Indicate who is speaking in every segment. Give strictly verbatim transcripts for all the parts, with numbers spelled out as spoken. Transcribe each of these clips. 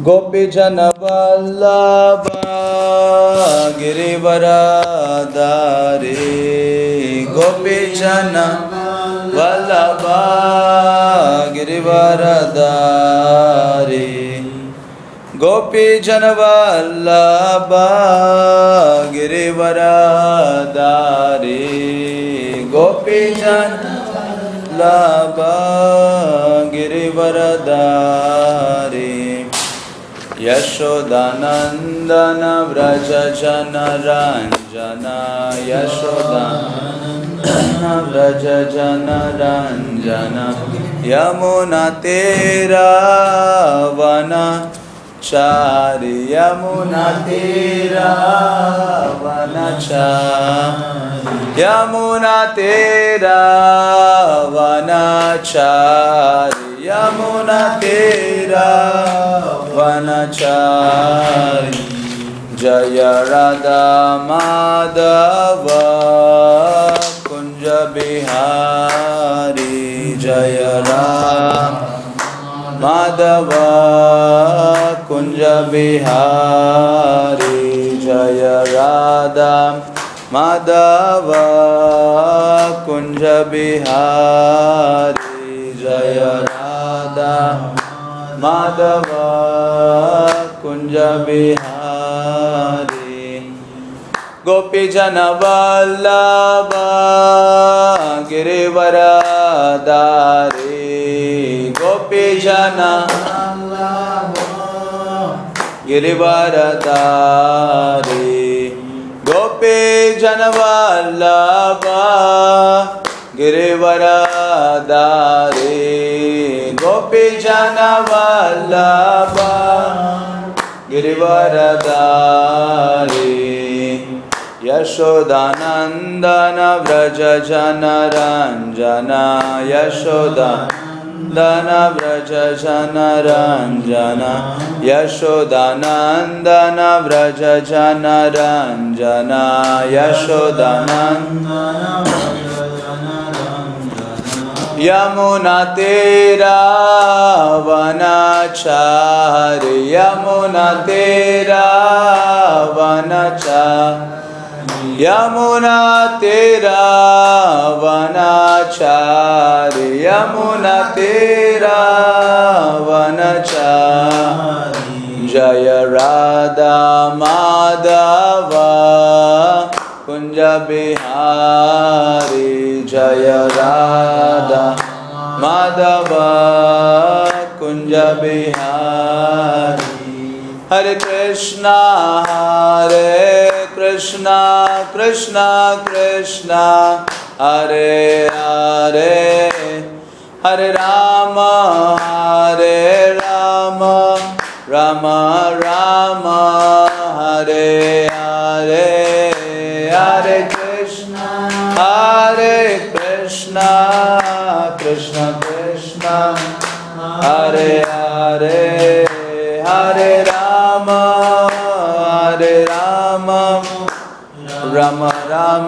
Speaker 1: गोपीजन वल्लभ गिरिवरधारी गोपीजन वल्लभ गिरिवरधारी गोपीजन वल्लभ गिरिवरधारी गोपीजन वल्लभ गिरिवरधारी यशोदानंदन व्रज जन रंजना यशोदानंदन व्रज जन रंजना यमुना तेरा वना चारि यमुना तेरा वना चारि यमुना तेरा वना चारि यमुना तेरा वनचारि जय राधा माधव कुंज बिहारी जय राधा माधव कुंज बिहारी जय राधा माधव कुंज बिहारी जय राधा माधव कुंज बिहारी गोपीजन वल्लभ गिरिवरधारी गोपीजन गिरिवरधारी गोपीजन वल्लभ गिरिवरधारी गोपीजन वल्लभ गिरिवरधारी यशोदानंदन व्रज जन रंजना यशोदानंदन व्रज जन रंजना यशोदानंदन व्रज जन रंजना यशोदानंदन यमुना तेरा वनचारि यमुना तेरा वनचारि यमुना तेरा वनचारि यमुना तेरा वनचारि जय राधा माधव कुंज बिहारी जय राधा माधव कुंज बिहारी हरे कृष्णा हरे कृष्णा कृष्णा कृष्णा हरे हरे हरे राम हरे राम राम राम हरे हरे हरे कृष्णा हरे कृष्णा कृष्ण कृष्ण हरे हरे हरे राम हरे राम राम राम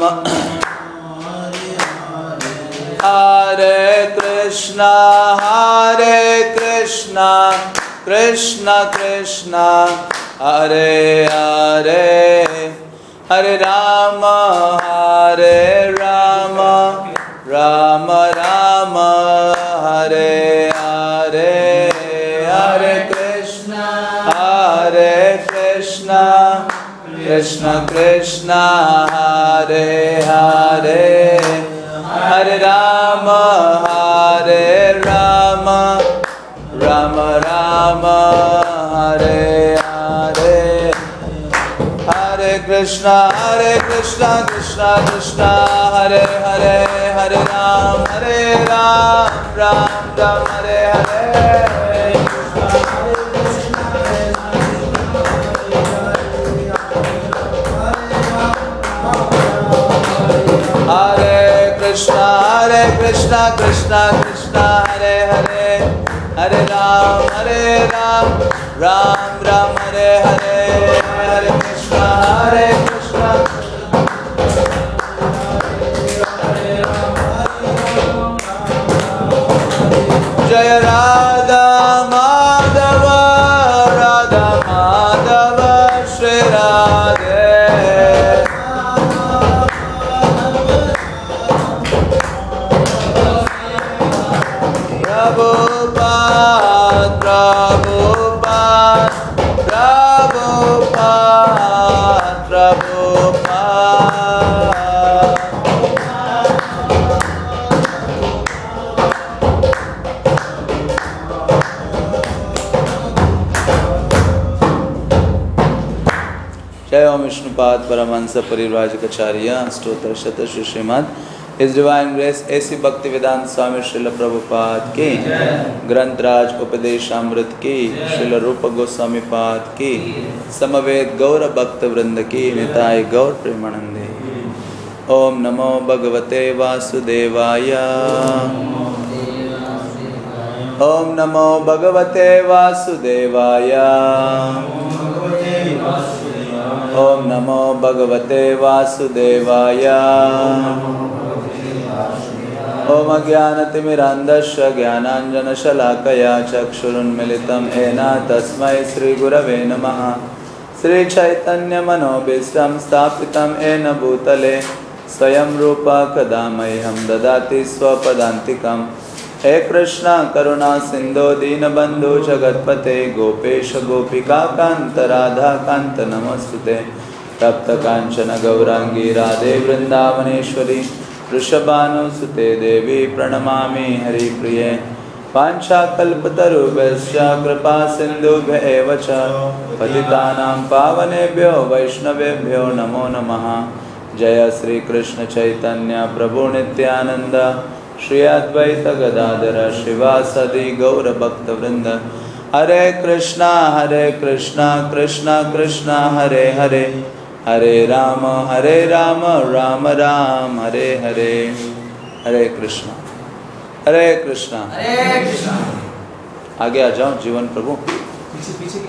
Speaker 1: हरे कृष्णा हरे कृष्णा कृष्ण कृष्ण हरे हरे हरे राम हरे राम राम राम हरे हरे हरे कृष्णा हरे कृष्णा कृष्ण कृष्ण हरे हरे हरे राम हरे राम राम राम हरे हरे हरे कृष्णा हरे कृष्णा कृष्णा कृष्णा हरे हरे हरे राम हरे राम राम राम हरे हरे हरे कृष्णा हरे कृष्णा कृष्णा कृष्णा हरे हरे हरे राम हरे राम राम राम हरे हरे हरे कृष्णा हरे कृष्णा जय राधा माधव राधा ओम विष्णुपाद परमहंस परिव्राजकाचार्य अष्टोत्तर शत Shri Shrimad His Divine Grace ऐसी भक्ति वेदांत स्वामी श्रील प्रभुपाद की, ग्रंथराज उपदेशामृत की, श्रील रूप गोस्वामी पाद की, समवेत गौर भक्त वृंद की, निताय गौर प्रेमानंदे। ओम नमो भगवते वासुदेवाय। ओम नमो भगवते वासुदेवाय। ओम नमो भगवते वासुदेवाय। ओम अज्ञानतिमिरान्धस्य ज्ञानाञ्जनशलाकया चक्षुरुन्मिलितं येन तस्मै श्रीगुरवे नमः। श्रीचैतन्यमनोभीष्टं स्थापितं येन भूतले स्वयं रूपा कदा मह्यं ददाति स्वपदान्तिकं। हे कृष्ण करुणा सिन्धो दीनबन्धु जगत्पते गोपेश गोपिकान्त राधाकान्त नमोस्तुते। तप्त कांचन गौरांगी राधे वृंदावनेश्वरी वृषभानुसुते देवी प्रणमामि हरिप्रिये। वाञ्छाकल्पतरुभ्यश्च कृपा सिन्धुभ्य एव च पतितानां पावनेभ्यो वैष्णवेभ्यो नमो नमः। जय श्री कृष्ण चैतन्य प्रभु नित्यानंद श्री अद्वैत गदाधर शिवासदि गौर भक्त वृंद। हरे कृष्णा हरे कृष्णा कृष्णा कृष्णा हरे हरे, हरे राम हरे राम राम राम हरे हरे। हरे कृष्णा हरे कृष्णा
Speaker 2: हरे कृष्णा।
Speaker 1: आगे आ जाओ जीवन प्रभु।
Speaker 2: पीछे पीछे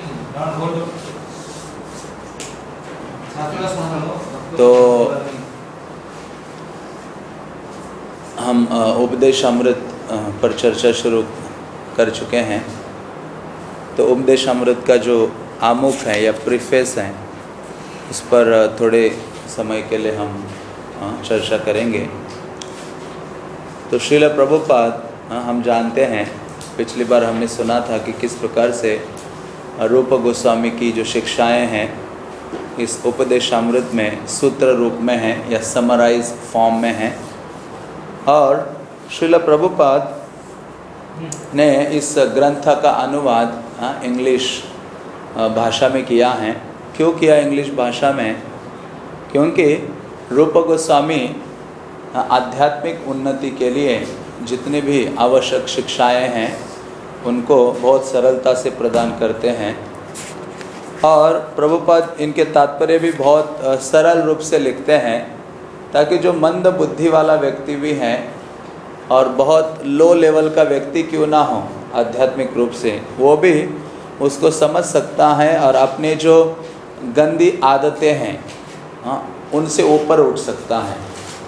Speaker 1: तो हम उपदेश अमृत पर चर्चा शुरू कर चुके हैं। तो उपदेश अमृत का जो आमुख है या प्रीफेस है उस पर थोड़े समय के लिए हम चर्चा करेंगे। तो श्रील प्रभुपाद हम जानते हैं, पिछली बार हमने सुना था कि किस प्रकार से रूप गोस्वामी की जो शिक्षाएं हैं इस उपदेशामृत में सूत्र रूप में हैं या समराइज फॉर्म में हैं। और श्रील प्रभुपाद ने इस ग्रंथ का अनुवाद इंग्लिश भाषा में किया है। क्यों किया इंग्लिश भाषा में? क्योंकि रूप गोस्वामी आध्यात्मिक उन्नति के लिए जितनी भी आवश्यक शिक्षाएं हैं उनको बहुत सरलता से प्रदान करते हैं। और प्रभुपाद इनके तात्पर्य भी बहुत सरल रूप से लिखते हैं ताकि जो मंद बुद्धि वाला व्यक्ति भी है और बहुत लो लेवल का व्यक्ति क्यों ना हो आध्यात्मिक रूप से, वो भी उसको समझ सकता है और अपने जो गंदी आदतें हैं हाँ उनसे ऊपर उठ सकता है।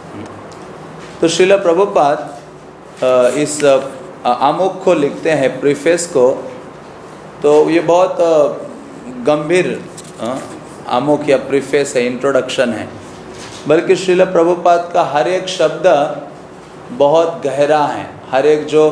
Speaker 1: तो श्रील प्रभुपाद इस आमुख को लिखते हैं, प्रीफेस को। तो ये बहुत गंभीर आमुख या प्रीफेस है, इंट्रोडक्शन है। बल्कि श्रील प्रभुपाद का हर एक शब्द बहुत गहरा है, हर एक जो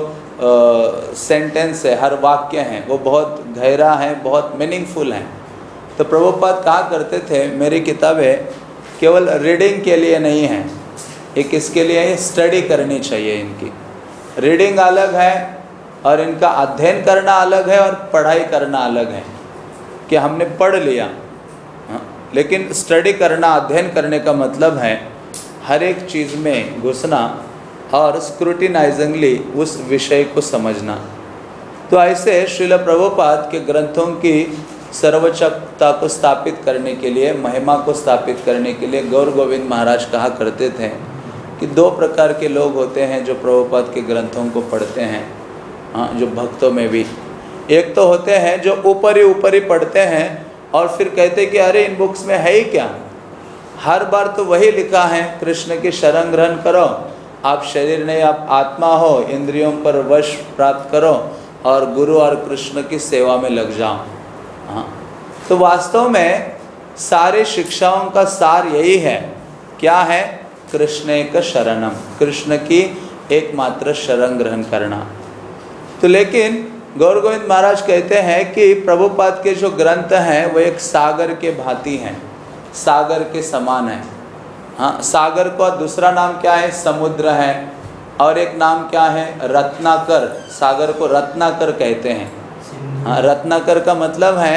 Speaker 1: सेंटेंस है, हर वाक्य है वो बहुत गहरा है, बहुत मीनिंगफुल है। तो प्रभुपाद कहा करते थे मेरी किताबें केवल रीडिंग के लिए नहीं है, एक इसके लिए स्टडी करनी चाहिए। इनकी रीडिंग अलग है और इनका अध्ययन करना अलग है और पढ़ाई करना अलग है कि हमने पढ़ लिया हाँ? लेकिन स्टडी करना, अध्ययन करने का मतलब है हर एक चीज़ में घुसना और स्क्रूटिनाइजिंगली उस विषय को समझना। तो ऐसे श्रील प्रभुपाद के ग्रंथों की सर्वोच्चता को स्थापित करने के लिए, महिमा को स्थापित करने के लिए गौर गोविंद महाराज कहा करते थे कि दो प्रकार के लोग होते हैं जो प्रभुपाद के ग्रंथों को पढ़ते हैं हाँ, जो भक्तों में भी। एक तो होते हैं जो ऊपर ही ऊपर ही पढ़ते हैं और फिर कहते कि अरे इन बुक्स में है ही क्या, हर बार तो वही लिखा है कृष्ण की शरण ग्रहण करो, आप शरीर नहीं आप आत्मा हो, इंद्रियों पर वश प्राप्त करो और गुरु और कृष्ण की सेवा में लग जाओ हाँ। तो वास्तव में सारे शिक्षाओं का सार यही है, क्या है? कृष्ण एक शरणम, कृष्ण की एकमात्र शरण ग्रहण करना। तो लेकिन गौर गोविंद महाराज कहते हैं कि प्रभुपाद के जो ग्रंथ हैं वो एक सागर के भांति हैं, सागर के समान है हाँ। सागर का दूसरा नाम क्या है? समुद्र है। और एक नाम क्या है? रत्नाकर। सागर को रत्नाकर कहते हैं हाँ। रत्नाकर का मतलब है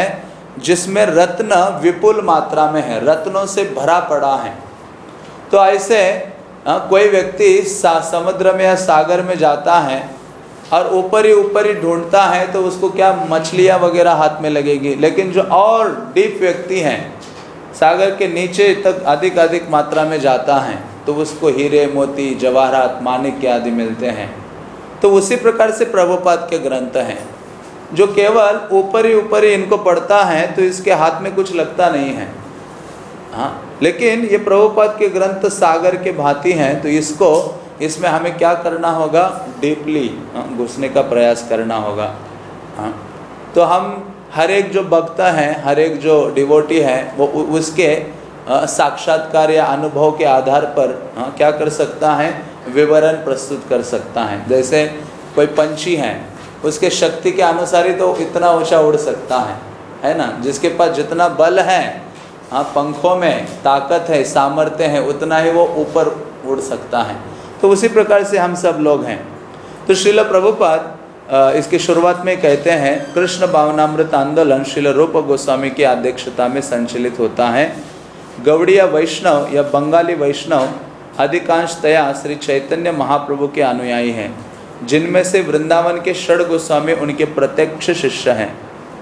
Speaker 1: जिसमें रत्न विपुल मात्रा में है, रत्नों से भरा पड़ा है। तो ऐसे आ, कोई व्यक्ति समुद्र में या सागर में जाता है और ऊपर ही ऊपर ही ढूंढता है तो उसको क्या मछलियाँ वगैरह हाथ में लगेगी। लेकिन जो और डीप व्यक्ति हैं, सागर के नीचे तक अधिक अधिक मात्रा में जाता है तो उसको हीरे मोती जवाहरात माणिक्य आदि मिलते हैं। तो उसी प्रकार से प्रभुपाद के ग्रंथ हैं, जो केवल ऊपर ही ऊपर ही इनको पढ़ता है तो इसके हाथ में कुछ लगता नहीं है। हाँ, लेकिन ये प्रभुपाद के ग्रंथ सागर के भांति हैं, तो इसको इसमें हमें क्या करना होगा, डीपली घुसने का प्रयास करना होगा। हाँ, तो हम हर एक जो भक्त हैं, हर एक जो डिवोटी है, वो उसके साक्षात्कार या अनुभव के आधार पर हाँ, क्या कर सकता है, विवरण प्रस्तुत कर सकता है। जैसे कोई पंछी है, उसके शक्ति के अनुसार ही तो इतना ऊंचा उड़ सकता है, है ना। जिसके पास जितना बल है, हाँ, पंखों में ताकत है, सामर्थ्य है, उतना ही वो ऊपर उड़ सकता है। तो उसी प्रकार से हम सब लोग हैं। तो श्रील प्रभुपाद इसकी शुरुआत में कहते हैं, कृष्ण भावनामृत आंदोलन श्रील रूप गोस्वामी की अध्यक्षता में संचालित होता है। गौड़ीय वैष्णव या बंगाली वैष्णव अधिकांशतया श्री चैतन्य महाप्रभु के अनुयायी हैं, जिनमें से वृंदावन के षड गोस्वामी उनके प्रत्यक्ष शिष्य हैं।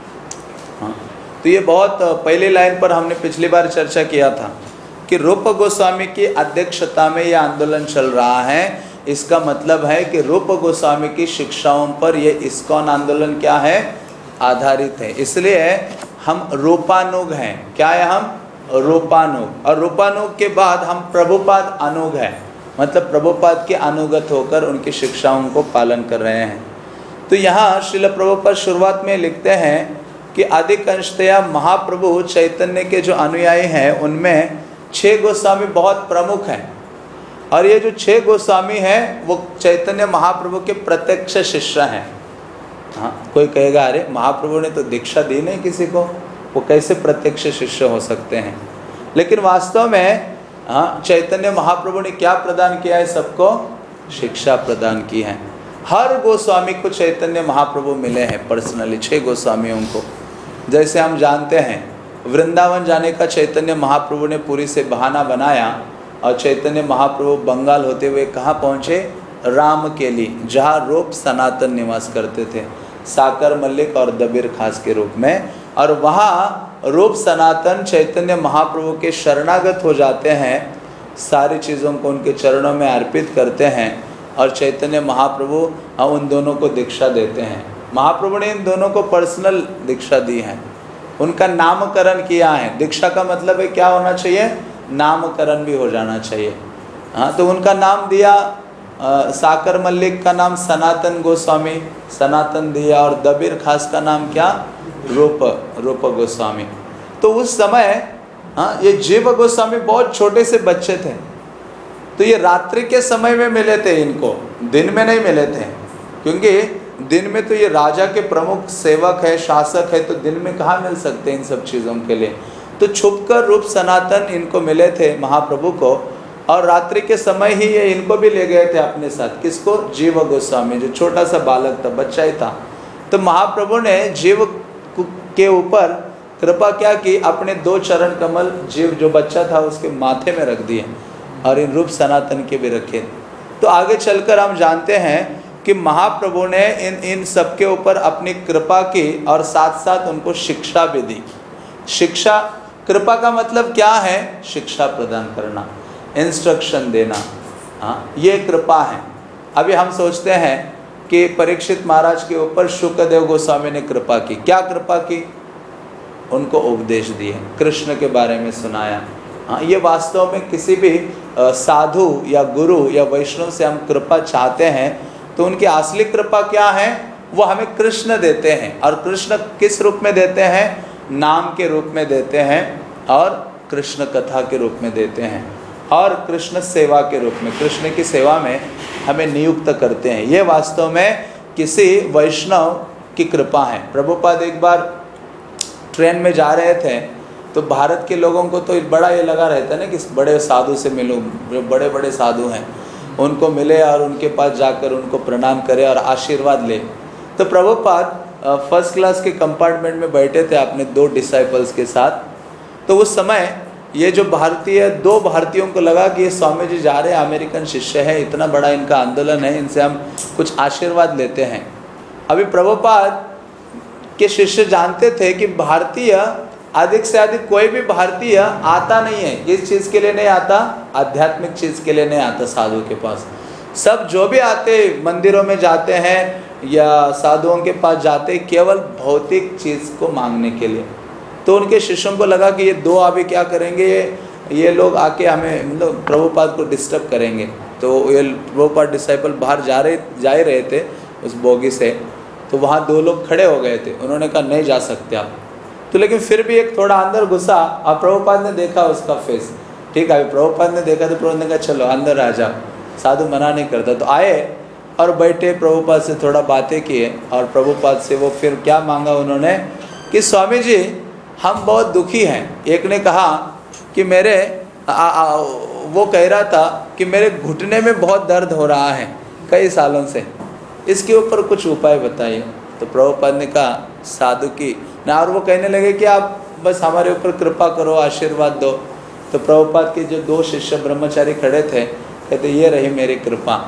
Speaker 1: हाँ, तो ये बहुत पहली लाइन पर हमने पिछली बार चर्चा किया था कि रूप गोस्वामी की अध्यक्षता में यह आंदोलन चल रहा है। इसका मतलब है कि रूप गोस्वामी की शिक्षाओं पर यह इस्कॉन आंदोलन क्या है, आधारित है। इसलिए हम रूपानुग हैं। क्या है, हम रूपानुग। और रूपानुग के बाद हम प्रभुपाद अनुग है, मतलब प्रभुपाद के अनुगत होकर उनकी शिक्षाओं को पालन कर रहे हैं। तो यहाँ श्रील प्रभुपाद शुरुआत में लिखते हैं कि अधिकांशतया महाप्रभु चैतन्य के जो अनुयायी हैं उनमें छह गोस्वामी बहुत प्रमुख हैं, और ये जो छह गोस्वामी हैं वो चैतन्य महाप्रभु के प्रत्यक्ष शिष्य हैं। हाँ, कोई कहेगा अरे महाप्रभु ने तो दीक्षा दी नहीं किसी को, वो कैसे प्रत्यक्ष शिष्य हो सकते हैं। लेकिन वास्तव में हाँ, चैतन्य महाप्रभु ने क्या प्रदान किया है, सबको शिक्षा प्रदान की है। हर गोस्वामी को चैतन्य महाप्रभु मिले हैं पर्सनली, छह गोस्वामियों को। जैसे हम जानते हैं वृंदावन जाने का चैतन्य महाप्रभु ने पुरी से बहाना बनाया, और चैतन्य महाप्रभु बंगाल होते हुए कहाँ पहुँचे, राम के लिए, जहाँ रूप सनातन निवास करते थे, साकर मल्लिक और दबीर खास के रूप में। और वहाँ रूप सनातन चैतन्य महाप्रभु के शरणागत हो जाते हैं, सारी चीज़ों को उनके चरणों में अर्पित करते हैं, और चैतन्य महाप्रभु उन दोनों को दीक्षा देते हैं। महाप्रभु ने इन दोनों को पर्सनल दीक्षा दी है, उनका नामकरण किया है। दीक्षा का मतलब है क्या होना चाहिए, नामकरण भी हो जाना चाहिए। हाँ, तो उनका नाम दिया, आ, साकर मल्लिक का नाम सनातन गोस्वामी, सनातन दिया, और दबीर खास का नाम क्या, रूप रूप गोस्वामी। तो उस समय हाँ, ये जीव गोस्वामी बहुत छोटे से बच्चे थे, तो ये रात्रि के समय में मिले थे इनको, दिन में नहीं मिले थे, क्योंकि दिन में तो ये राजा के प्रमुख सेवक है, शासक है, तो दिन में कहाँ मिल सकते इन सब चीज़ों के लिए। तो छुपकर रूप सनातन इनको मिले थे महाप्रभु को, और रात्रि के समय ही ये इनको भी ले गए थे अपने साथ। किसको, जीव गोस्वामी, जो छोटा सा बालक था, बच्चा ही था। तो महाप्रभु ने जीव के ऊपर कृपा क्या की, अपने दो चरण कमल जीव जो बच्चा था उसके माथे में रख दिए, और इन रूप सनातन के भी रखे। तो आगे चलकर हम जानते हैं कि महाप्रभु ने इन इन सबके ऊपर अपनी कृपा की, और साथ साथ उनको शिक्षा भी दी। शिक्षा, कृपा का मतलब क्या है, शिक्षा प्रदान करना, इंस्ट्रक्शन देना। हाँ, ये कृपा है। अभी हम सोचते हैं कि परीक्षित महाराज के ऊपर शुकदेव गोस्वामी ने कृपा की। क्या कृपा की, उनको उपदेश दिए, कृष्ण के बारे में सुनाया। हाँ, ये वास्तव में किसी भी साधु या गुरु या वैष्णव से हम कृपा चाहते हैं तो उनकी असली कृपा क्या है, वो हमें कृष्ण देते हैं। और कृष्ण किस रूप में देते हैं, नाम के रूप में देते हैं, और कृष्ण कथा के रूप में देते हैं, और कृष्ण सेवा के रूप में, कृष्ण की सेवा में हमें नियुक्त करते हैं। ये वास्तव में किसी वैष्णव की कृपा है। प्रभुपाद एक बार ट्रेन में जा रहे थे, तो भारत के लोगों को तो बड़ा ये लगा रहता है ना कि बड़े साधु से मिलूं, जो बड़े बड़े साधु हैं उनको मिले और उनके पास जाकर उनको प्रणाम करे और आशीर्वाद ले। तो प्रभुपाद फर्स्ट क्लास के कंपार्टमेंट में बैठे थे अपने दो डिसाइपल्स के साथ। तो उस समय ये जो भारतीय दो भारतीयों को लगा कि ये स्वामी जी जा रहे हैं, अमेरिकन शिष्य है, इतना बड़ा इनका आंदोलन है, इनसे हम कुछ आशीर्वाद लेते हैं। अभी प्रभुपाद के शिष्य जानते थे कि भारतीय अधिक से अधिक कोई भी भारतीय आता नहीं है, किस चीज़ के लिए नहीं आता, आध्यात्मिक चीज़ के लिए नहीं आता साधु के पास। सब जो भी आते मंदिरों में जाते हैं या साधुओं के पास जाते केवल भौतिक चीज़ को मांगने के लिए। तो उनके शिष्यों को लगा कि ये दो अभी क्या करेंगे, ये लोग आके हमें मतलब प्रभुपाद को डिस्टर्ब करेंगे। तो ये प्रभुपाद डिसाइपल बाहर जा रहे जा ही रहे थे उस बोगी से, तो वहाँ दो लोग खड़े हो गए थे। उन्होंने कहा नहीं जा सकते आप। तो लेकिन फिर भी एक थोड़ा अंदर घुसा और प्रभुपाद ने देखा उसका फेस, ठीक है, प्रभुपाद ने देखा तो प्रभुपाद ने कहा चलो अंदर आ जाओ, साधु मना नहीं करता। तो आए और बैठे, प्रभुपाद से थोड़ा बातें किए और प्रभुपाद से वो फिर क्या मांगा उन्होंने कि स्वामी जी हम बहुत दुखी हैं। एक ने कहा कि मेरे आ, आ, वो कह रहा था कि मेरे घुटने में बहुत दर्द हो रहा है कई सालों से, इसके ऊपर कुछ उपाय बताइए। तो प्रभुपाद ने कहा साधु की ना, और वो कहने लगे कि आप बस हमारे ऊपर कृपा करो, आशीर्वाद दो। तो प्रभुपाद के जो दो शिष्य ब्रह्मचारी खड़े थे, कहते ये रही मेरी कृपा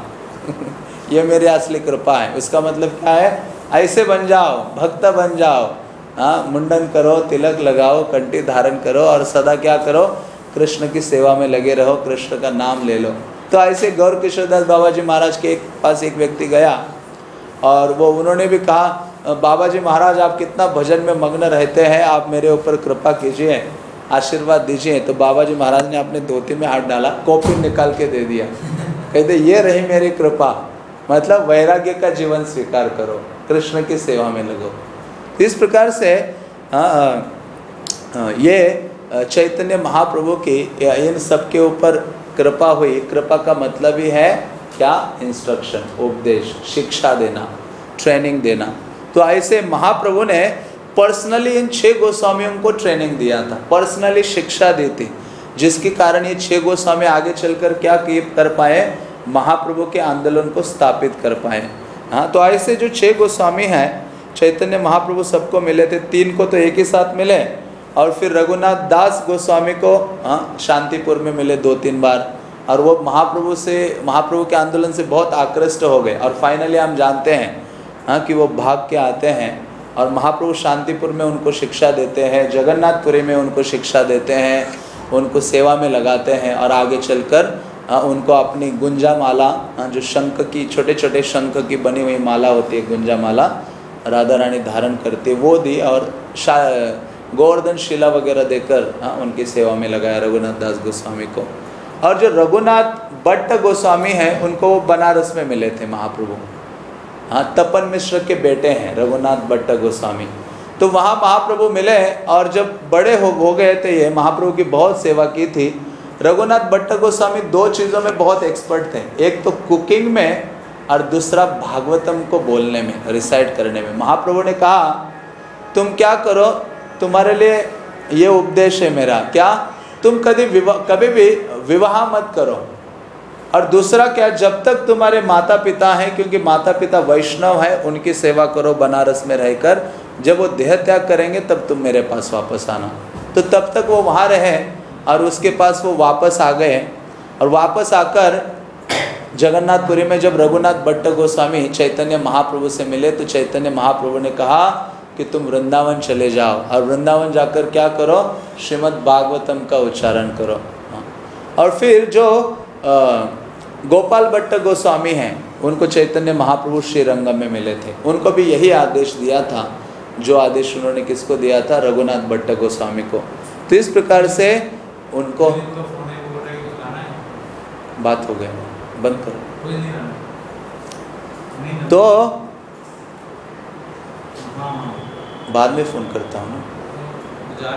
Speaker 1: ये मेरी असली कृपा है। उसका मतलब क्या है, ऐसे बन जाओ, भक्त बन जाओ, हाँ, मुंडन करो, तिलक लगाओ, कंठी धारण करो और सदा क्या करो, कृष्ण की सेवा में लगे रहो, कृष्ण का नाम ले लो। तो ऐसे गौर किशोरदास बाबा जी महाराज के एक पास एक व्यक्ति गया और वो उन्होंने भी कहा बाबा जी महाराज आप कितना भजन में मग्न रहते हैं, आप मेरे ऊपर कृपा कीजिए, आशीर्वाद दीजिए। तो बाबा जी महाराज ने अपने धोती में हाथ डाला, कॉपी निकाल के दे दिया, कहते ये रही मेरी कृपा, मतलब वैराग्य का जीवन स्वीकार करो, कृष्ण की सेवा में लगो। इस प्रकार से आ, आ, ये चैतन्य महाप्रभु की इन सब के ऊपर कृपा हुई। कृपा का मतलब ही है क्या, इंस्ट्रक्शन, उपदेश, शिक्षा देना, ट्रेनिंग देना। तो ऐसे महाप्रभु ने पर्सनली इन छह गोस्वामियों को ट्रेनिंग दिया था, पर्सनली शिक्षा दी थी, जिसके कारण ये छह गोस्वामी आगे चलकर क्या कर पाए, महाप्रभु के आंदोलन को स्थापित कर पाए। हाँ, तो ऐसे जो छह गोस्वामी हैं चैतन्य महाप्रभु सबको मिले थे, तीन को तो एक ही साथ मिले और फिर रघुनाथ दास गोस्वामी को हाँ शांतिपुर में मिले दो तीन बार, और वो महाप्रभु से महाप्रभु के आंदोलन से बहुत आकृष्ट हो गए और फाइनली हम जानते हैं हाँ कि वो भाग के आते हैं और महाप्रभु शांतिपुर में उनको शिक्षा देते हैं, जगन्नाथपुरी में उनको शिक्षा देते हैं, उनको सेवा में लगाते हैं और आगे चलकर उनको अपनी गुंजा माला, जो शंख की छोटे छोटे शंख की बनी हुई माला होती है, गुंजा माला राधा रानी धारण करती, वो दी और गोवर्धन शिला वगैरह देकर हाँ उनकी सेवा में लगाया रघुनाथ दास गोस्वामी को। और जो रघुनाथ भट्ट गोस्वामी हैं उनको वो बनारस में मिले थे महाप्रभु, हाँ तपन मिश्र के बेटे हैं रघुनाथ भट्ट गोस्वामी। तो वहाँ महाप्रभु मिले और जब बड़े हो हो गए थे, ये महाप्रभु की बहुत सेवा की थी। रघुनाथ भट्ट गोस्वामी दो चीज़ों में बहुत एक्सपर्ट थे, एक तो कुकिंग में और दूसरा भागवतम को बोलने में, रिसाइट करने में। महाप्रभु ने कहा तुम क्या करो, तुम्हारे लिए ये उपदेश है मेरा, क्या तुम कभी विवाह कभी भी विवाह मत करो, और दूसरा क्या, जब तक तुम्हारे माता पिता हैं, क्योंकि माता पिता वैष्णव है, उनकी सेवा करो बनारस में रहकर, जब वो देह त्याग करेंगे तब तुम मेरे पास वापस आना। तो तब तक वो वहाँ रहे और उसके पास वो वापस आ गए। और वापस आकर जगन्नाथपुरी में जब रघुनाथ भट्ट गोस्वामी चैतन्य महाप्रभु से मिले तो चैतन्य महाप्रभु ने कहा कि तुम वृंदावन चले जाओ और वृंदावन जाकर क्या करो, श्रीमद् भागवतम का उच्चारण करो। और फिर जो गोपाल भट्ट गोस्वामी हैं उनको चैतन्य महाप्रभु श्रीरंगम में मिले थे, उनको भी यही आदेश दिया था जो आदेश उन्होंने किसको दिया था, रघुनाथ भट्ट गोस्वामी को। तो इस प्रकार से उनको बात हो गई, बंद करो। तो बाद में फोन करता हूँ ना।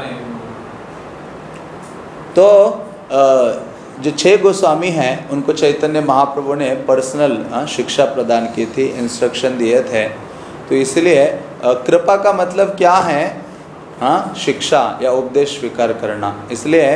Speaker 1: तो जो छह गोस्वामी हैं उनको चैतन्य महाप्रभु ने पर्सनल शिक्षा प्रदान की थी, इंस्ट्रक्शन दिए थे। तो इसलिए कृपा का मतलब क्या है, हाँ शिक्षा या उपदेश स्वीकार करना। इसलिए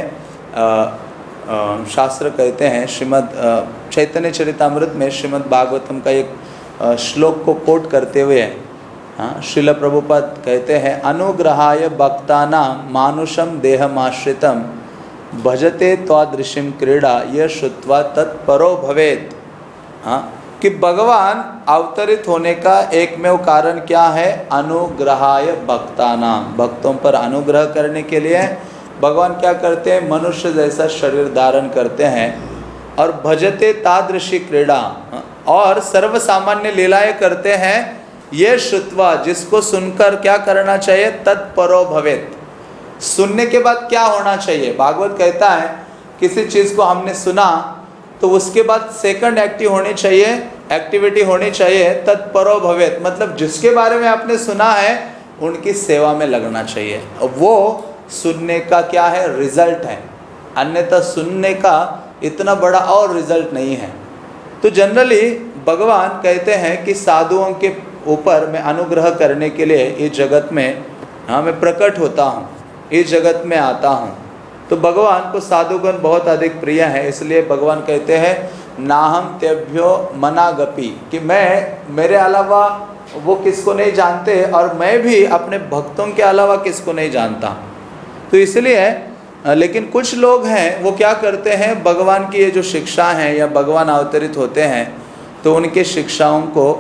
Speaker 1: शास्त्र कहते हैं, श्रीमद् चैतन्य चरितामृत में श्रीमद् भागवतम का एक श्लोक को कोट करते हुए हाँ, श्रील प्रभुपाद कहते हैं अनुग्रहाय भक्तानां मानुषम देहमाश्रितम भजते त्वादृशिम क्रीड़ा यह श्रुत्वा तत्परो भवेत्। हाँ, कि भगवान अवतरित होने का एकमेव कारण क्या है? अनुग्रहाय भक्तानां, भक्तों पर अनुग्रह करने के लिए भगवान क्या करते हैं? मनुष्य जैसा शरीर धारण करते हैं और भजते तादृशी क्रीड़ा, और सर्व सामान्य लीलाएं करते हैं। ये श्रुत्वा, जिसको सुनकर क्या करना चाहिए? तत्परो भवेत्, सुनने के बाद क्या होना चाहिए? भागवत कहता है किसी चीज़ को हमने सुना तो उसके बाद सेकंड एक्टिव होनी चाहिए, एक्टिविटी होनी चाहिए तत्परो भवेत्, मतलब जिसके बारे में आपने सुना है उनकी सेवा में लगना चाहिए। वो सुनने का क्या है? रिजल्ट है, अन्यथा सुनने का इतना बड़ा और रिजल्ट नहीं है। तो जनरली भगवान कहते हैं कि साधुओं के ऊपर मैं अनुग्रह करने के लिए इस जगत में, हाँ, मैं प्रकट होता हूँ, इस जगत में आता हूँ। तो भगवान को साधुगण बहुत अधिक प्रिय है, इसलिए भगवान कहते हैं नाहम तेभ्यो मनागपि, कि मैं, मेरे अलावा वो किसको नहीं जानते और मैं भी अपने भक्तों के अलावा किसको नहीं जानता। तो इसलिए, लेकिन कुछ लोग हैं वो क्या करते हैं, भगवान की ये जो शिक्षा है या भगवान अवतरित होते हैं तो उनके शिक्षाओं को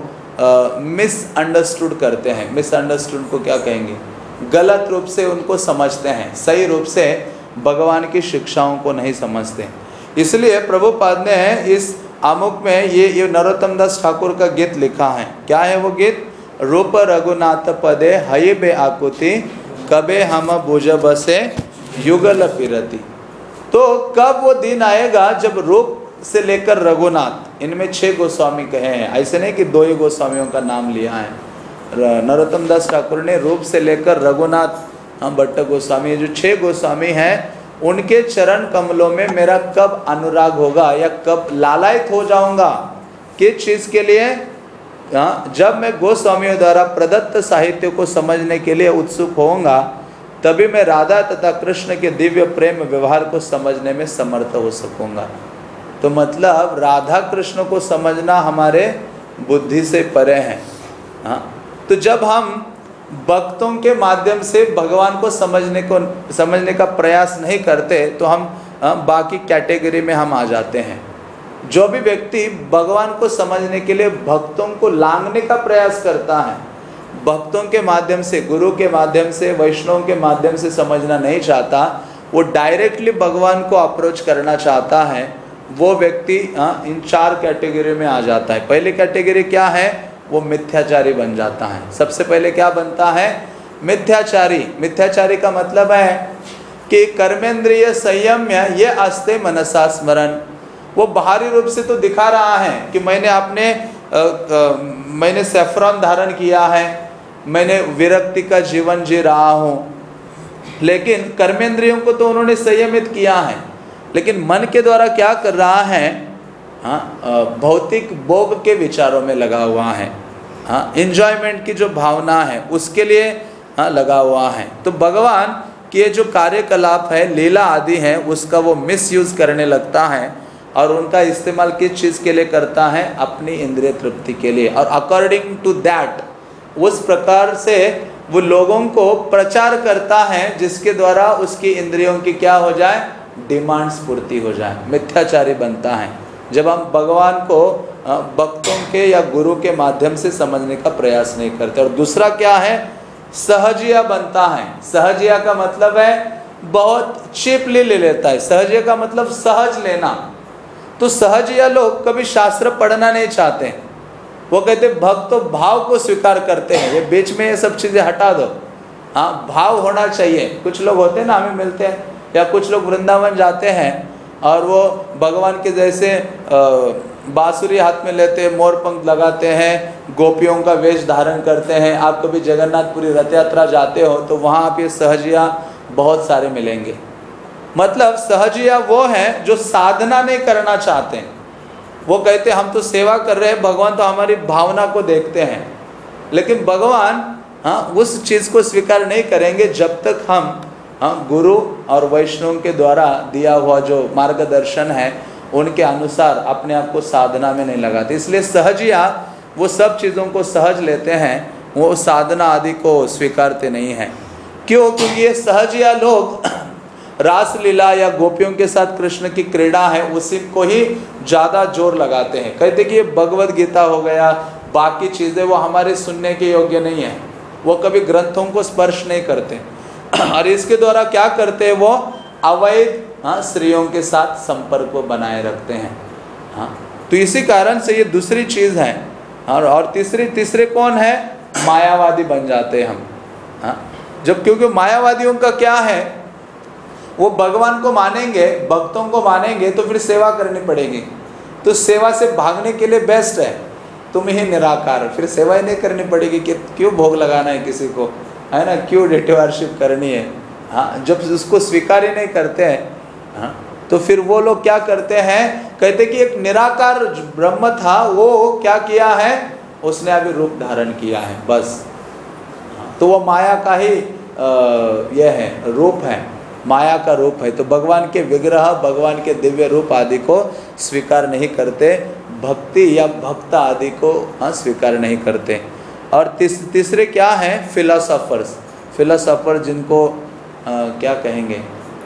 Speaker 1: मिसअंडरस्टूड करते हैं। मिसअंडरस्टूड को क्या कहेंगे? गलत रूप से उनको समझते हैं, सही रूप से भगवान की शिक्षाओं को नहीं समझते। इसलिए प्रभुपाद ने इस आमुख में ये ये नरोत्तम दास ठाकुर का गीत लिखा है। क्या है वो गीत? रूप रघुनाथ पदे हये बे आकुति कबे हम भुज बसे युगल फिरती। तो कब वो दिन आएगा जब रूप से लेकर रघुनाथ, इनमें छह गोस्वामी कहे हैं, ऐसे नहीं कि दो ही गोस्वामियों का नाम लिया है। नरोत्तम दास ठाकुर ने रूप से लेकर रघुनाथ, हम भट्ट गोस्वामी, जो छह गोस्वामी हैं, उनके चरण कमलों में मेरा कब अनुराग होगा या कब लालायित हो जाऊंगा, किस चीज़ के लिए? हाँ, जब मैं गोस्वामियों द्वारा प्रदत्त साहित्य को समझने के लिए उत्सुक होऊंगा, तभी मैं राधा तथा कृष्ण के दिव्य प्रेम व्यवहार को समझने में समर्थ हो सकूंगा। तो मतलब राधा कृष्ण को समझना हमारे बुद्धि से परे है। हाँ, तो जब हम भक्तों के माध्यम से भगवान को समझने को समझने का प्रयास नहीं करते तो हम बाकी कैटेगरी में हम आ जाते हैं। जो भी व्यक्ति भगवान को समझने के लिए भक्तों को लांघने का प्रयास करता है, भक्तों के माध्यम से, गुरु के माध्यम से, वैष्णव के माध्यम से समझना नहीं चाहता, वो डायरेक्टली भगवान को अप्रोच करना चाहता है, वो व्यक्ति इन चार कैटेगरी में आ जाता है। पहली कैटेगरी क्या है? वो मिथ्याचारी बन जाता है। सबसे पहले क्या बनता है? मिथ्याचारी। मिथ्याचारी का मतलब है कि कर्मेंद्रिय संयम्य ये अस्ते मनसा स्मरण। वो बाहरी रूप से तो दिखा रहा है कि मैंने अपने आ, आ, मैंने सैफरॉन धारण किया है, मैंने विरक्ति का जीवन जी रहा हूँ, लेकिन कर्मेंद्रियों को तो उन्होंने संयमित किया है, लेकिन मन के द्वारा क्या कर रहा है? हाँ, भौतिक भोग के विचारों में लगा हुआ है। हाँ, एंजॉयमेंट की जो भावना है उसके लिए हाँ लगा हुआ है। तो भगवान के जो कार्यकलाप है, लीला आदि है, उसका वो मिसयूज करने लगता है और उनका इस्तेमाल किस चीज़ के लिए करता है? अपनी इंद्रिय तृप्ति के लिए। और अकॉर्डिंग टू दैट, उस प्रकार से वो लोगों को प्रचार करता है जिसके द्वारा उसकी इंद्रियों की क्या हो जाए? डिमांड्स पूर्ति हो जाए। मिथ्याचारी बनता है जब हम भगवान को भक्तों के या गुरु के माध्यम से समझने का प्रयास नहीं करते। और दूसरा क्या है? सहजिया बनता है। सहजिया का मतलब है बहुत चीपली ले लेता है। सहजिया का मतलब सहज लेना। तो सहजिया लोग कभी शास्त्र पढ़ना नहीं चाहते, वो कहते भक्त तो भाव को स्वीकार करते हैं। ये बीच में ये सब चीज़ें हटा दो, हाँ भाव होना चाहिए। कुछ लोग होते हैं ना, हमें मिलते हैं, या कुछ लोग वृंदावन जाते हैं और वो भगवान के जैसे बांसुरी हाथ में लेते हैं, मोर पंख लगाते हैं, गोपियों का वेश धारण करते हैं। आप कभी जगन्नाथपुरी रथ यात्रा जाते हो तो वहाँ आप ये सहजिया बहुत सारे मिलेंगे। मतलब सहजिया वो हैं जो साधना नहीं करना चाहते हैं। वो कहते हम तो सेवा कर रहे हैं, भगवान तो हमारी भावना को देखते हैं। लेकिन भगवान हाँ उस चीज़ को स्वीकार नहीं करेंगे जब तक हम हाँ गुरु और वैष्णव के द्वारा दिया हुआ जो मार्गदर्शन है उनके अनुसार अपने आप को साधना में नहीं लगाते। इसलिए सहजिया वो सब चीज़ों को सहज लेते हैं वो साधना आदि को स्वीकारते नहीं हैं। क्यों? क्योंकि ये सहज या लोग रास लीला या गोपियों के साथ कृष्ण की क्रीड़ा है उसी को ही ज़्यादा जोर लगाते हैं। कहते कि ये भगवद गीता हो गया, बाकी चीज़ें वो हमारे सुनने के योग्य नहीं है, वो कभी ग्रंथों को स्पर्श नहीं करते और इसके द्वारा क्या करते हैं, वो अवैध हाँ स्त्रियों के साथ संपर्क को बनाए रखते हैं। हाँ, तो इसी कारण से ये दूसरी चीज़ है। और और तीसरी तीसरे कौन है? मायावादी बन जाते हैं हम। हाँ, जब क्योंकि मायावादियों का क्या है, वो भगवान को मानेंगे, भक्तों को मानेंगे तो फिर सेवा करनी पड़ेगी। तो सेवा से भागने के लिए बेस्ट है तुम ही निराकार, फिर सेवा ही नहीं करनी पड़ेगी कि क्यों भोग लगाना है किसी को, है ना, क्यों डेटिवारशिप करनी है। हाँ, जब उसको स्वीकार ही नहीं करते हैं, हाँ, तो फिर वो लोग क्या करते हैं, कहते कि एक निराकार ब्रह्म था, वो क्या किया है, उसने अभी रूप धारण किया है बस। हाँ, तो वो माया का ही यह है, रूप है, माया का रूप है। तो भगवान के विग्रह, भगवान के दिव्य रूप आदि को स्वीकार नहीं करते, भक्ति या भक्त आदि को हाँ स्वीकार नहीं करते। और तीस, तीसरे क्या हैं? फिलोसोफर्स। फिलोसोफर जिनको आ, क्या कहेंगे,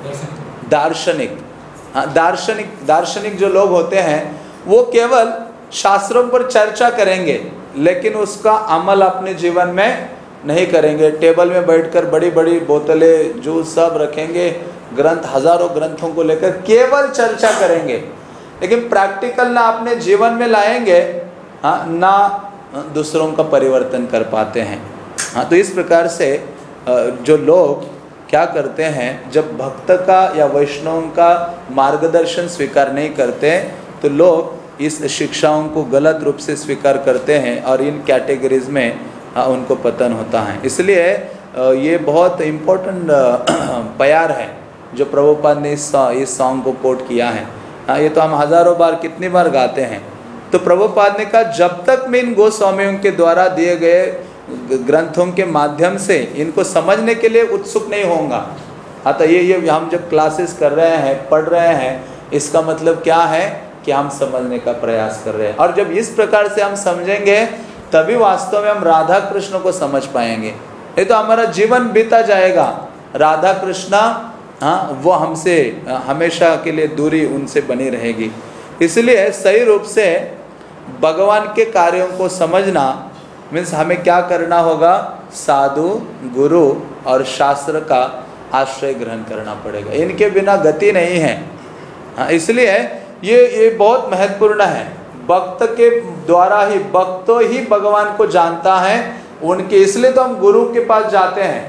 Speaker 1: दार्शनिक। हाँ, दार्शनिक दार्शनिक जो लोग होते हैं वो केवल शास्त्रों पर चर्चा करेंगे लेकिन उसका अमल अपने जीवन में नहीं करेंगे। टेबल में बैठकर बड़ी बड़ी बोतलें जूस सब रखेंगे, ग्रंथ हजारों ग्रंथों को लेकर केवल चर्चा करेंगे, लेकिन प्रैक्टिकल ना अपने जीवन में लाएंगे, हाँ, ना दूसरों का परिवर्तन कर पाते हैं। हाँ, तो इस प्रकार से जो लोग क्या करते हैं, जब भक्त का या वैष्णव का मार्गदर्शन स्वीकार नहीं करते तो लोग इस शिक्षाओं को गलत रूप से स्वीकार करते हैं और इन कैटेगरीज में हाँ, उनको पतन होता है। इसलिए ये बहुत इम्पोर्टेंट प्यार है जो प्रभुपाद ने इस इस सॉन्ग को कोट किया है। हाँ, ये तो हम हजारों बार कितनी बार गाते हैं। तो प्रभुपाद ने कहा जब तक मैं इन गोस्वामियों के द्वारा दिए गए ग्रंथों के माध्यम से इनको समझने के लिए उत्सुक नहीं होऊंगा। हाँ, तो ये ये हम जब क्लासेस कर रहे हैं, पढ़ रहे हैं, इसका मतलब क्या है कि हम समझने का प्रयास कर रहे हैं। और जब इस प्रकार से हम समझेंगे तभी वास्तव में हम राधा कृष्ण को समझ पाएंगे। नहीं तो हमारा जीवन बीता जाएगा, राधा कृष्णा हाँ वो हमसे हमेशा के लिए दूरी उनसे बनी रहेगी। इसलिए सही रूप से भगवान के कार्यों को समझना मीन्स हमें क्या करना होगा, साधु, गुरु और शास्त्र का आश्रय ग्रहण करना पड़ेगा। इनके बिना गति नहीं है। हाँ, इसलिए ये ये बहुत महत्वपूर्ण है। भक्त के द्वारा ही, भक्त ही भगवान को जानता है उनके, इसलिए तो हम गुरु के पास जाते हैं।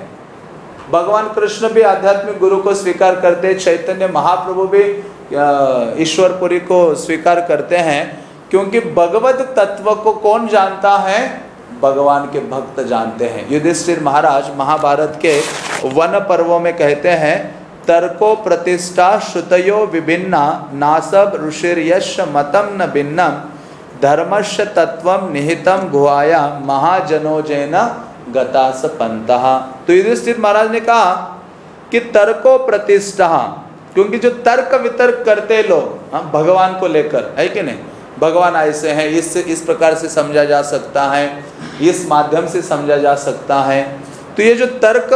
Speaker 1: भगवान कृष्ण भी आध्यात्मिक गुरु को स्वीकार करते हैं, चैतन्य महाप्रभु भी ईश्वरपुरी को स्वीकार करते हैं, क्योंकि भगवत तत्व को कौन जानता है, भगवान के भक्त जानते हैं। युधिष्ठिर महाराज महाभारत के वन पर्वों में कहते हैं, तर्को प्रतिष्ठा श्रुतयो विभिन्ना नासब ऋषिर्यश मतम न भिन्नम धर्मस्य तत्वम निहितम गुहाया महाजनोजेन गतास पंतः। तो युधिष्ठिर महाराज ने कहा कि तर्को प्रतिष्ठा, क्योंकि जो तर्क वितर्क करते लोग हाँ भगवान को लेकर, है कि नहीं, भगवान ऐसे हैं, इस इस प्रकार से समझा जा सकता है, इस माध्यम से समझा जा सकता है, तो ये जो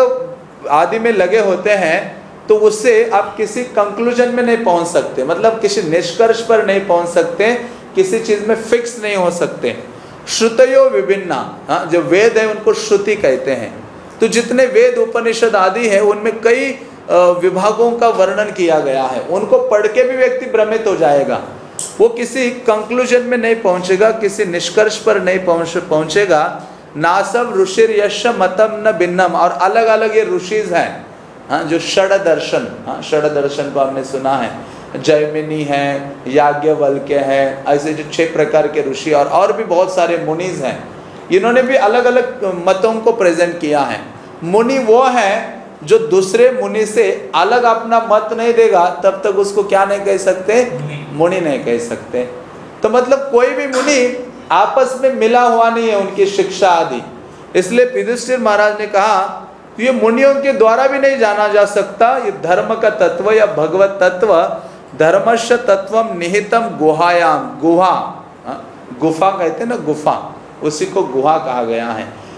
Speaker 1: तर्क आदि में लगे होते हैं तो उससे आप किसी कंक्लूजन में नहीं पहुंच सकते, मतलब किसी निष्कर्ष पर नहीं पहुंच सकते, किसी चीज में फिक्स नहीं हो सकते। श्रुतयो विभिन्ना, हाँ जो वेद है उनको श्रुति कहते हैं। तो जितने वेद उपनिषद आदि है उनमें कई विभागों का वर्णन किया गया है, उनको पढ़ के भी व्यक्ति भ्रमित हो जाएगा, वो किसी कंक्लूजन में नहीं पहुंचेगा, किसी निष्कर्ष पर नहीं पहुंच पहुंचेगा। नासब ऋषिर यश मतम न भिन्नम, और अलग अलग ये ऋषिज हैं हाँ जो षड दर्शन, हाँ षड दर्शन को हमने सुना है, जैमिनी है, याज्ञवल्क्य है, ऐसे जो छह प्रकार के ऋषि और और भी बहुत सारे मुनिज हैं, इन्होंने भी अलग अलग मतों को प्रेजेंट किया है। मुनि वो है जो दूसरे मुनि से अलग अपना मत नहीं देगा, तब तक उसको क्या नहीं कह सकते, मुनि नहीं कह सकते। तो मतलब कोई भी मुनि आपस में मिला हुआ नहीं है उनकी शिक्षा आदि। इसलिए युधिष्ठिर महाराज ने कहा ये मुनियों के द्वारा भी नहीं जाना जा सकता, ये धर्म का तत्व या भगवत तत्व, धर्मस्य तत्वम निहितम गुहायाम, गुहा, गुफा कहते हैं ना, गुफा, उसी को गुहा कहा गया है।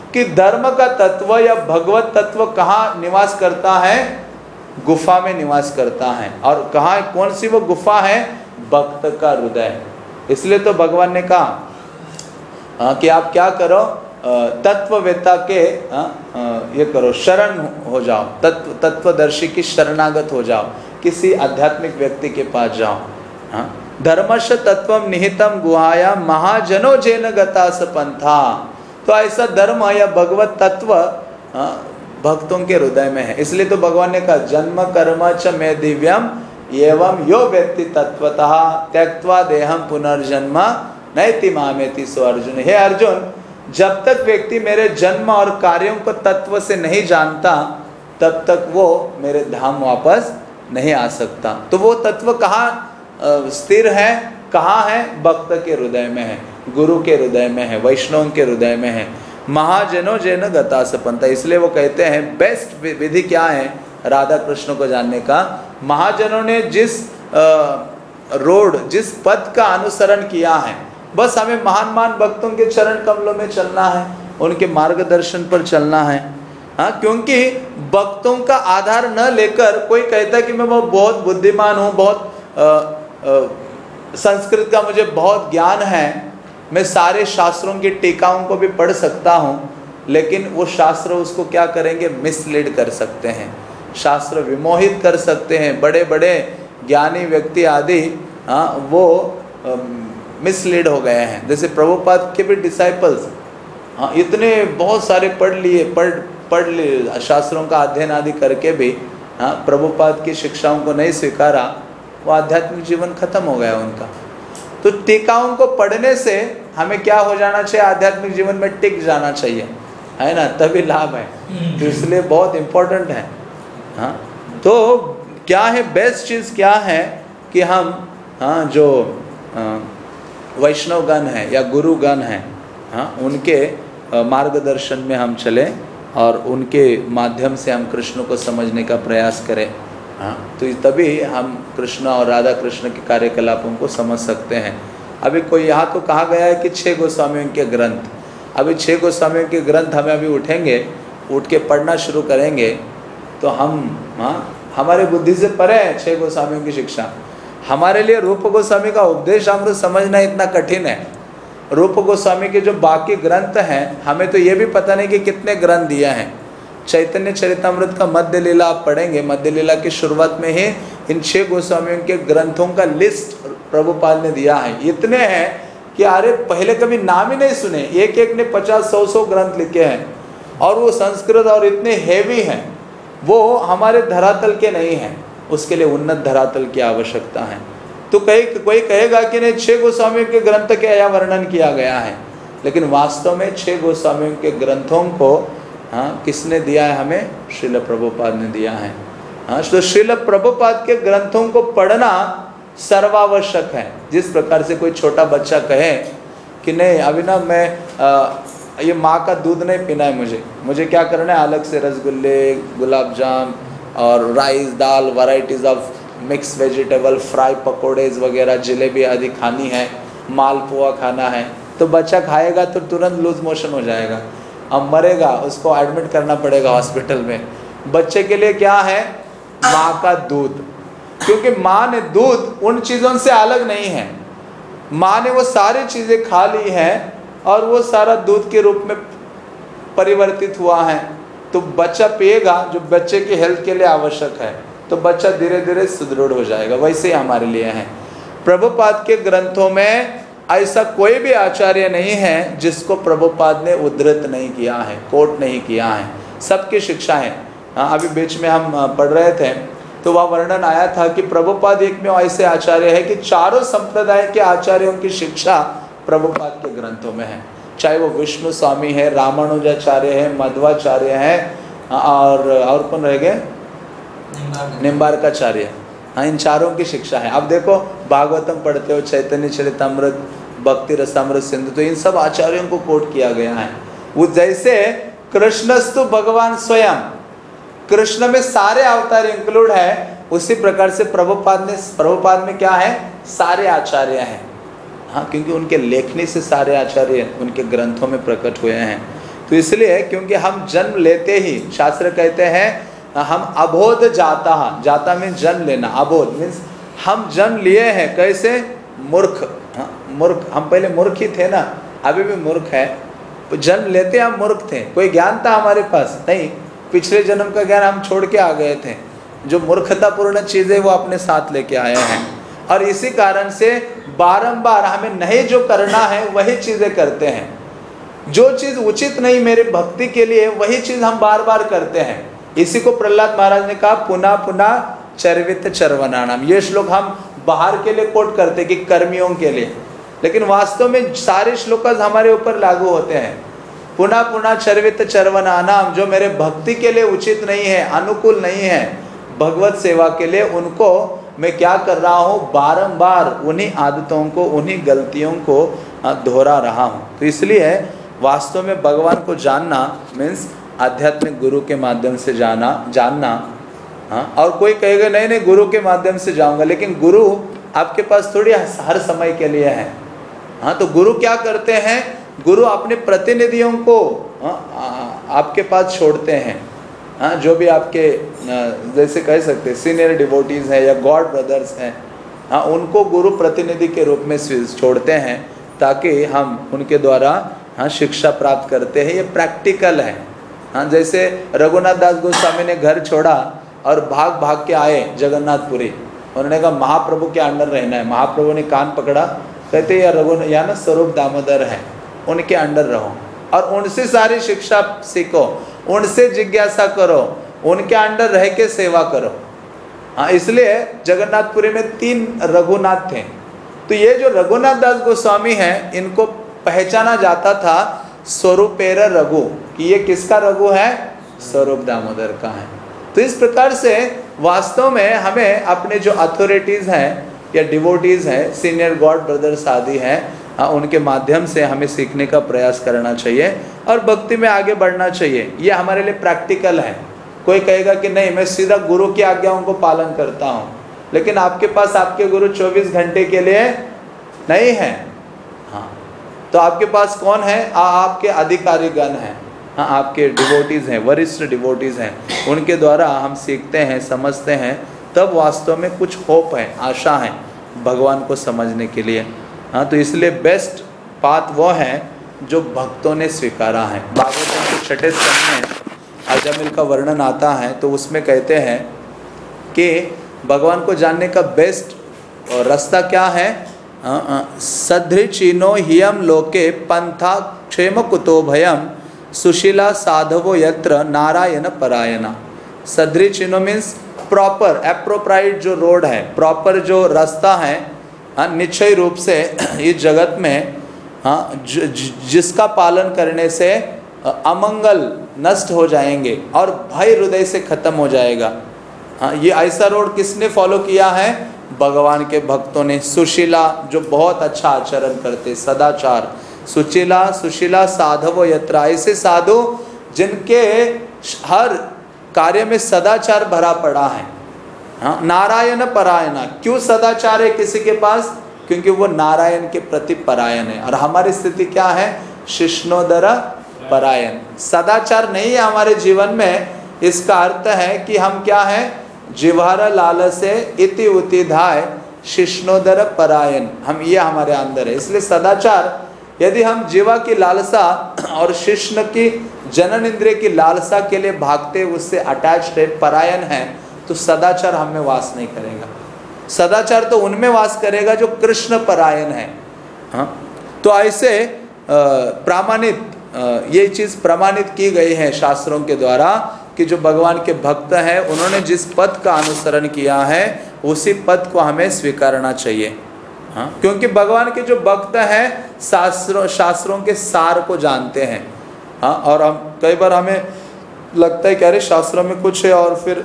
Speaker 1: कि धर्म का तत्व या भगवत तत्व कहाँ निवास करता है? गुफा में निवास करता है। और कहाँ, कौन सी वो गुफा है? भक्त का हृदय। इसलिए तो भगवान ने कहा आ, कि आप क्या करो, तत्ववेत्ता के आ, आ, ये करो, शरण हो जाओ, तत्व तत्वदर्शी की शरणागत हो जाओ, किसी आध्यात्मिक व्यक्ति के पास जाओ। हाँ, धर्मश तत्वम निहितम गुहाया महाजनो जेन गतास पंथा। तो ऐसा धर्म या भगवत तत्व आ, भक्तों के हृदय में है। इसलिए तो भगवान ने कहा जन्म कर्म च मे दिव्यम एवं यो व्यक्ति तत्वतः त्यक्त्वा देहम पुनर्जन्म नैति मामेति सो अर्जुन। हे अर्जुन, जब तक व्यक्ति मेरे जन्म और कार्यों को तत्व से नहीं जानता तब तक वो मेरे धाम वापस नहीं आ सकता। तो वो तत्व कहाँ स्थिर है, कहाँ है? भक्त के हृदय में है, गुरु के हृदय में है, वैष्णव के हृदय में है। महाजनो जैन गतास पंथा। इसलिए वो कहते हैं बेस्ट विधि क्या है राधा कृष्ण को जानने का? महाजनों ने जिस रोड, जिस पथ का अनुसरण किया है, बस हमें महान महान भक्तों के चरण कमलों में चलना है, उनके मार्गदर्शन पर चलना है। हाँ, क्योंकि भक्तों का आधार न लेकर कोई कहता है कि मैं बहुत बुद्धिमान हूँ, बहुत आ, आ, संस्कृत का मुझे बहुत ज्ञान है, मैं सारे शास्त्रों की टीकाओं को भी पढ़ सकता हूँ, लेकिन वो शास्त्र उसको क्या करेंगे? मिसलीड कर सकते हैं, शास्त्र विमोहित कर सकते हैं। बड़े बड़े ज्ञानी व्यक्ति आदि हाँ वो मिसलीड हो गए हैं। जैसे प्रभुपाद के भी डिसाइपल्स हाँ इतने बहुत सारे पढ़ लिए पढ़ पढ़ लिए शास्त्रों का अध्ययन आदि करके भी हाँ प्रभुपाद की शिक्षाओं को नहीं स्वीकारा, वो आध्यात्मिक जीवन खत्म हो गया उनका। तो टीकाओं को पढ़ने से हमें क्या हो जाना चाहिए? आध्यात्मिक जीवन में टिक जाना चाहिए, है ना, तभी लाभ है। तो इसलिए बहुत इम्पोर्टेंट है। हाँ, तो क्या है बेस्ट चीज़ क्या है कि हम हाँ जो वैष्णवगण है या गुरुगण है हाँ उनके मार्गदर्शन में हम चलें और उनके माध्यम से हम कृष्ण को समझने का प्रयास करें। हाँ, तो तभी हम कृष्ण और राधा कृष्ण के कार्यकलापों को समझ सकते हैं। अभी कोई यहाँ तो कहा गया है कि छः गोस्वामियों के ग्रंथ, अभी छः गोस्वामियों के ग्रंथ हमें अभी उठेंगे, उठ के पढ़ना शुरू करेंगे तो हम हाँ हमारे बुद्धि से परे है छः गोस्वामियों की शिक्षा। हमारे लिए रूप गोस्वामी का उपदेश अमृत समझना इतना कठिन है। रूप गोस्वामी के जो बाकी ग्रंथ हैं हमें तो ये भी पता नहीं कि कितने ग्रंथ दिए हैं। चैतन्य चरितमृत का मध्य लीला आप पढ़ेंगे, मध्य लीला की शुरुआत में ही इन छह गोस्वामियों के ग्रंथों का लिस्ट प्रभुपाद ने दिया है। इतने हैं कि अरे पहले कभी नाम ही नहीं सुने, एक एक ने पचास सौ सौ ग्रंथ लिखे हैं और वो संस्कृत और इतने हैवी हैं, वो हमारे धरातल के नहीं हैं। उसके लिए उन्नत धरातल की आवश्यकता है। तो कई कोई कहेगा कि नहीं छह गोस्वामियों के ग्रंथ के यहाँ वर्णन किया गया है, लेकिन वास्तव में छह गोस्वामियों के ग्रंथों को हाँ किसने दिया है? हमें श्रील प्रभुपाद ने दिया है। हाँ, तो श्रील प्रभुपाद के ग्रंथों को पढ़ना सर्वावश्यक है। जिस प्रकार से कोई छोटा बच्चा कहे कि नहीं अभी ना मैं आ, ये माँ का दूध नहीं पीना है, मुझे मुझे क्या करना है, अलग से रसगुल्ले, गुलाब जाम और rice dal, varieties of mix vegetable, fry pakoras वगैरह, जलेबी आदि खानी है, मालपुआ खाना है, तो बच्चा खाएगा तो तुरंत लूज मोशन हो जाएगा, अब मरेगा, उसको एडमिट करना पड़ेगा हॉस्पिटल में। बच्चे के लिए क्या है? माँ का दूध, क्योंकि माँ ने दूध उन चीज़ों से अलग नहीं है। माँ ने वो सारी चीज़ें खा ली हैं और वो सारा दूध के रूप में परिवर्तित हुआ है, तो बच्चा पिएगा जो बच्चे की हेल्थ के लिए आवश्यक है, तो बच्चा धीरे धीरे सुदृढ़ हो जाएगा। वैसे ही हमारे लिए है। प्रभुपाद के ग्रंथों में ऐसा कोई भी आचार्य नहीं है जिसको प्रभुपाद ने उद्धृत नहीं किया है, कोट नहीं किया है। सबकी शिक्षा है। हाँ, अभी बीच में हम पढ़ रहे थे तो वह वर्णन आया था कि प्रभुपाद एक में ऐसे आचार्य है कि चारों संप्रदाय के आचार्यों की शिक्षा प्रभुपाद के ग्रंथों में है। चाहे वो विष्णु स्वामी है, रामानुजाचार्य है, मध्वाचार्य है और और कौन रह गए, निम्बार्काचार्य। हाँ, इन चारों की शिक्षा है। अब देखो भागवतम पढ़ते हो, चैतन्य चरितमृत, भक्ति रसामृत सिंधु, तो इन सब आचार्यों को कोट किया गया है। वो जैसे कृष्णस्तु भगवान स्वयं, कृष्ण में सारे अवतार इंक्लूड है, उसी प्रकार से प्रभुपाद ने प्रभुपाद में क्या है? सारे आचार्य हैं। हाँ, क्योंकि उनके लेखनी से सारे आचार्य उनके ग्रंथों में प्रकट हुए हैं। तो इसलिए क्योंकि हम जन्म लेते ही, शास्त्र कहते हैं हम अबोध जाता, जाता मीन्स जन्म लेना, अबोध मीन्स हम जन्म लिए हैं कैसे, मूर्ख, हाँ, मूर्ख, हम पहले मूर्ख ही थे ना, अभी भी मूर्ख है, तो जन्म लेते हम मूर्ख थे, कोई ज्ञान था हमारे पास नहीं, पिछले जन्म का ज्ञान हम छोड़ के आ गए थे, जो मूर्खतापूर्ण चीज़ें वो अपने साथ लेके आए हैं, और इसी कारण से बारंबार हमें नहीं जो करना है वही चीज़ें करते हैं, जो चीज़ उचित नहीं मेरे भक्ति के लिए वही चीज़ हम बार बार करते हैं। इसी को प्रहलाद महाराज ने कहा पुनः पुनः चर्वित चर्वनानाम। ये श्लोक हम बाहर के लिए कोट करते कि कर्मियों के लिए, लेकिन वास्तव में सारे श्लोक हमारे ऊपर लागू होते हैं। पुनः पुनः चर्वित चर्वनानाम, जो मेरे भक्ति के लिए उचित नहीं है, अनुकूल नहीं है भगवत सेवा के लिए, उनको मैं क्या कर रहा हूँ, बारंबार उन्हीं आदतों को, उन्हीं गलतियों को दोहरा रहा हूँ। तो इसलिए वास्तव में भगवान को जानना मीन्स आध्यात्मिक गुरु के माध्यम से जाना जानना हाँ। और कोई कहेगा नहीं नहीं गुरु के माध्यम से जाऊंगा, लेकिन गुरु आपके पास थोड़ी हर समय के लिए है। हाँ, तो गुरु क्या करते हैं, गुरु अपने प्रतिनिधियों को हाँ, आपके पास छोड़ते हैं। हाँ, जो भी आपके जैसे कह सकते हैं सीनियर डिवोटीज हैं या गॉड ब्रदर्स हैं, हाँ, उनको गुरु प्रतिनिधि के रूप में छोड़ते हैं ताकि हम उनके द्वारा हाँ शिक्षा प्राप्त करते हैं। ये प्रैक्टिकल है। हाँ, जैसे रघुनाथ दास गोस्वामी ने घर छोड़ा और भाग भाग के आए जगन्नाथपुरी, उन्होंने कहा महाप्रभु के अंडर रहना है। महाप्रभु ने कान पकड़ा, कहते या रघु या ना स्वरूप दामोदर है, उनके अंडर रहो और उनसे सारी शिक्षा सीखो, उनसे जिज्ञासा करो, उनके अंडर रह के सेवा करो। हाँ, इसलिए जगन्नाथपुरी में तीन रघुनाथ थे। तो ये जो रघुनाथ दास गोस्वामी हैं, इनको पहचाना जाता था स्वरूपेर रघु, कि ये किसका रघु है, स्वरूप दामोदर का है। तो इस प्रकार से वास्तव में हमें अपने जो अथॉरिटीज़ हैं या डिवोटीज़ हैं, सीनियर गॉड ब्रदर्स आदि हैं, उनके माध्यम से हमें सीखने का प्रयास करना चाहिए और भक्ति में आगे बढ़ना चाहिए। ये हमारे लिए प्रैक्टिकल है। कोई कहेगा कि नहीं मैं सीधा गुरु की आज्ञाओं को पालन करता हूँ, लेकिन आपके पास आपके गुरु चौबीस घंटे के लिए नहीं है। हाँ, तो आपके पास कौन है, आ, आपके अधिकारी गण हैं, हाँ, आपके डिवोटीज़ हैं, वरिष्ठ डिवोटीज़ हैं, उनके द्वारा हम सीखते हैं, समझते हैं, तब वास्तव में कुछ होप है, आशा है भगवान को समझने के लिए। हाँ, तो इसलिए बेस्ट बात वो है जो भक्तों ने स्वीकारा है। भागवतम के छठे स्कंद में अजामिल का वर्णन आता है, तो उसमें कहते हैं कि भगवान को जानने का बेस्ट रास्ता क्या है, सदृचिनो हियम लोके पंथा क्षेम कुतो भयम सुशीला साधवो यत्र नारायण परायणा। सदृचिनो मीन्स प्रॉपर एप्रोप्राइट जो रोड है, प्रॉपर जो रास्ता है, हाँ, निश्चय रूप से इस जगत में हाँ ज, ज, जिसका पालन करने से अमंगल नष्ट हो जाएंगे और भय हृदय से खत्म हो जाएगा। हाँ, ये ऐसा रोड किसने फॉलो किया है, भगवान के भक्तों ने। सुशीला जो बहुत अच्छा आचरण करते, सदाचार, सुशीला सुशीला साधवो यत्र, ऐसे साधु जिनके हर कार्य में सदाचार भरा पड़ा है। हाँ, नारायण परायणा। क्यों सदाचार है किसी के पास, क्योंकि वो नारायण के प्रति परायण है। और हमारी स्थिति क्या है, शिष्णोदर परायण। सदाचार नहीं है हमारे जीवन में, इसका अर्थ है कि हम क्या है, जिह्वार लाल से इति उति धाय शिष्णोदर परायण, हम ये हमारे अंदर है। इसलिए सदाचार, यदि हम जीवा की लालसा और शिष्ण की जनन इंद्रिय की लालसा के लिए भागते, उससे अटैच्ड है, परायण है, तो सदाचार हम में वास नहीं करेगा। सदाचार तो उनमें वास करेगा जो कृष्ण परायण है। हाँ, तो ऐसे प्रमाणित ये चीज़ प्रमाणित की गई है शास्त्रों के द्वारा कि जो भगवान के भक्त हैं उन्होंने जिस पद का अनुसरण किया है उसी पद को हमें स्वीकारना चाहिए। हाँ, क्योंकि भगवान के जो भक्त हैं शास्त्रों शास्त्रों के सार को जानते हैं। हाँ, और हम कई बार हमें लगता है कि अरे शास्त्रों में कुछ है और फिर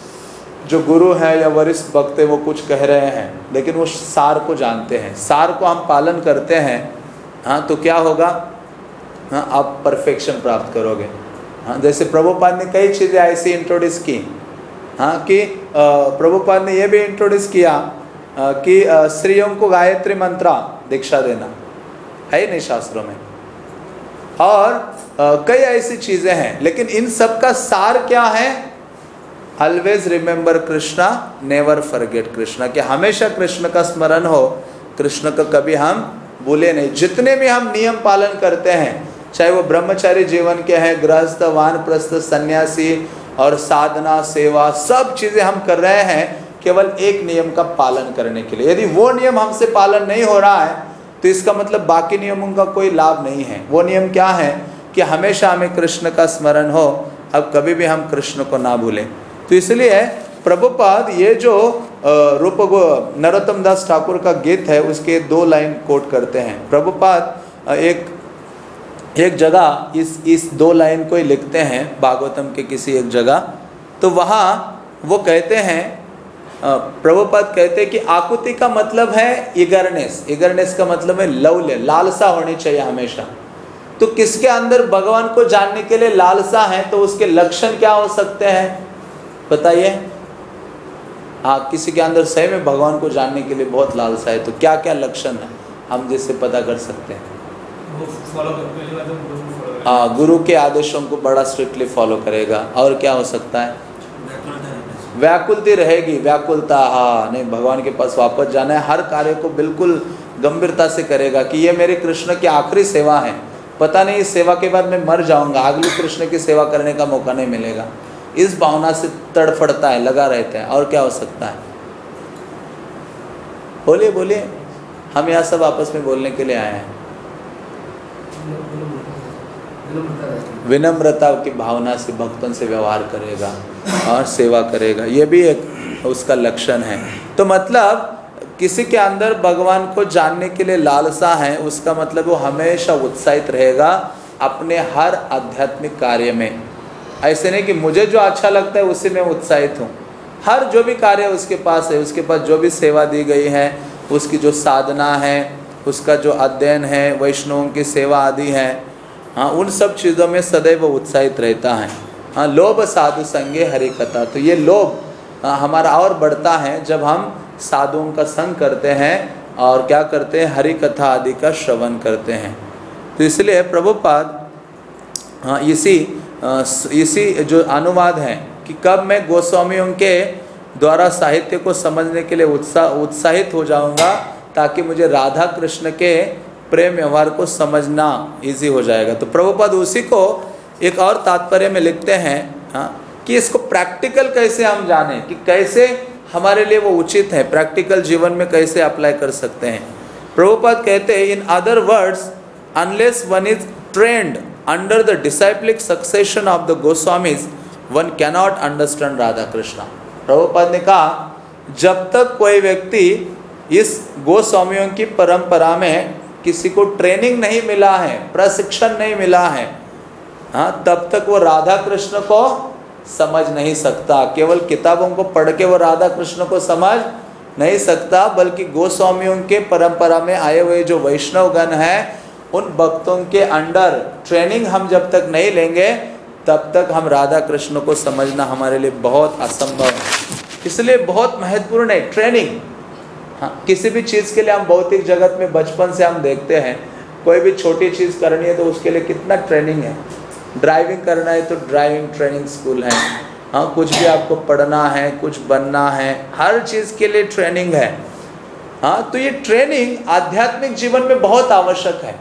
Speaker 1: जो गुरु है या वरिष्ठ भक्त है वो कुछ कह रहे हैं, लेकिन वो सार को जानते हैं, सार को हम पालन करते हैं। हाँ, तो क्या होगा, हाँ, आप परफेक्शन प्राप्त करोगे। हाँ, जैसे प्रभुपाद ने कई चीज़ें ऐसी इंट्रोड्यूस की। हाँ, कि प्रभुपाद ने ये भी इंट्रोड्यूस किया कि स्त्रियों को गायत्री मंत्र दीक्षा देना है ही नहीं शास्त्रों में, और कई ऐसी चीजें हैं, लेकिन इन सब का सार क्या है? Always remember Krishna, never forget Krishna, कि हमेशा कृष्ण का स्मरण हो, कृष्ण का कभी हम भूले नहीं। जितने भी हम नियम पालन करते हैं, चाहे वो ब्रह्मचारी जीवन के हैं, गृहस्थ, वानप्रस्थ, सन्यासी और साधना, सेवा, सब चीजें हम कर रहे हैं केवल एक नियम का पालन करने के लिए। यदि वो नियम हमसे पालन नहीं हो रहा है तो इसका मतलब बाकी नियमों का कोई लाभ नहीं है। वो नियम क्या है कि हमेशा हमें कृष्ण का स्मरण हो, अब कभी भी हम कृष्ण को ना भूलें। तो इसलिए प्रभुपाद ये जो रूप नरोत्तम दास ठाकुर का गीत है उसके दो लाइन कोट करते हैं। प्रभुपाद एक एक जगह इस इस दो लाइन को ही लिखते हैं भागवतम के किसी एक जगह, तो वहाँ वो कहते हैं, प्रभुपाद कहते हैं कि आकुति का मतलब है ईगरनेस, ईगरनेस का मतलब है लौल्य, लालसा होनी चाहिए हमेशा। तो किसके अंदर भगवान को जानने के लिए लालसा है तो उसके लक्षण क्या हो सकते हैं बताइए? हाँ, किसी के अंदर सही में भगवान को जानने के लिए बहुत लालसा है तो क्या क्या लक्षण है हम जिससे पता कर सकते हैं? हाँ, गुरु के आदेशों को बड़ा स्ट्रिक्टली फॉलो करेगा। और क्या हो सकता है? व्याकुलता रहेगी, व्याकुलता, हाँ नहीं भगवान के पास वापस जाना है, हर कार्य को बिल्कुल गंभीरता से करेगा कि ये मेरे कृष्ण की आखिरी सेवा है, पता नहीं इस सेवा के बाद मैं मर जाऊंगा, अगली कृष्ण की सेवा करने का मौका नहीं मिलेगा, इस भावना से तड़फड़ता है, लगा रहता है। और क्या हो सकता है? बोलिए बोलिए, हम यहाँ सब आपस में बोलने के लिए आए हैं। विनम्रता की भावना से भक्तों से व्यवहार करेगा और सेवा करेगा, ये भी एक उसका लक्षण है। तो मतलब किसी के अंदर भगवान को जानने के लिए लालसा है, उसका मतलब वो हमेशा उत्साहित रहेगा अपने हर आध्यात्मिक कार्य में। ऐसे नहीं कि मुझे जो अच्छा लगता है उसी में उत्साहित हूँ, हर जो भी कार्य उसके पास है, उसके पास जो भी सेवा दी गई है, उसकी जो साधना है, उसका जो अध्ययन है, वैष्णवों की सेवा आदि है, हाँ उन सब चीज़ों में सदैव उत्साहित रहता है। हाँ, लोभ साधु संगे हरि कथा, तो ये लोभ हाँ, हमारा और बढ़ता है जब हम साधुओं का संग करते हैं और क्या करते हैं, हरि कथा आदि का श्रवण करते हैं। तो इसलिए प्रभुपाद हाँ इसी इसी जो अनुवाद है कि कब मैं गोस्वामियों के द्वारा साहित्य को समझने के लिए उत्साह उत्साहित हो जाऊंगा ताकि मुझे राधा कृष्ण के प्रेम व्यवहार को समझना इजी हो जाएगा। तो प्रभुपाद उसी को एक और तात्पर्य में लिखते हैं हाँ कि इसको प्रैक्टिकल कैसे हम जानें, कि कैसे हमारे लिए वो उचित है, प्रैक्टिकल जीवन में कैसे अप्लाई कर सकते हैं। प्रभुपाद कहते हैं, in other words unless one is trained under the disciplic succession of the Goswamis one cannot understand Radha Krishna. Prabhupada ने कहा जब तक कोई व्यक्ति इस गोस्वामियों की परंपरा में किसी को ट्रेनिंग नहीं मिला है, प्रशिक्षण नहीं मिला है, हाँ तब तक वो राधा कृष्ण को समझ नहीं सकता। केवल किताबों को पढ़ के वो राधा कृष्ण को समझ नहीं सकता, बल्कि गोस्वामियों के परंपरा में आए हुए जो वैष्णवगण हैं उन भक्तों के अंडर ट्रेनिंग हम जब तक नहीं लेंगे तब तक हम राधा कृष्ण को समझना हमारे लिए बहुत असंभव है। इसलिए बहुत महत्वपूर्ण है ट्रेनिंग। हाँ, किसी भी चीज़ के लिए हम भौतिक जगत में बचपन से हम देखते हैं, कोई भी छोटी चीज़ करनी है तो उसके लिए कितना ट्रेनिंग है। ड्राइविंग करना है तो ड्राइविंग ट्रेनिंग स्कूल है, हाँ कुछ भी आपको पढ़ना है, कुछ बनना है, हर चीज़ के लिए ट्रेनिंग है। हाँ, तो ये ट्रेनिंग आध्यात्मिक जीवन में बहुत आवश्यक है।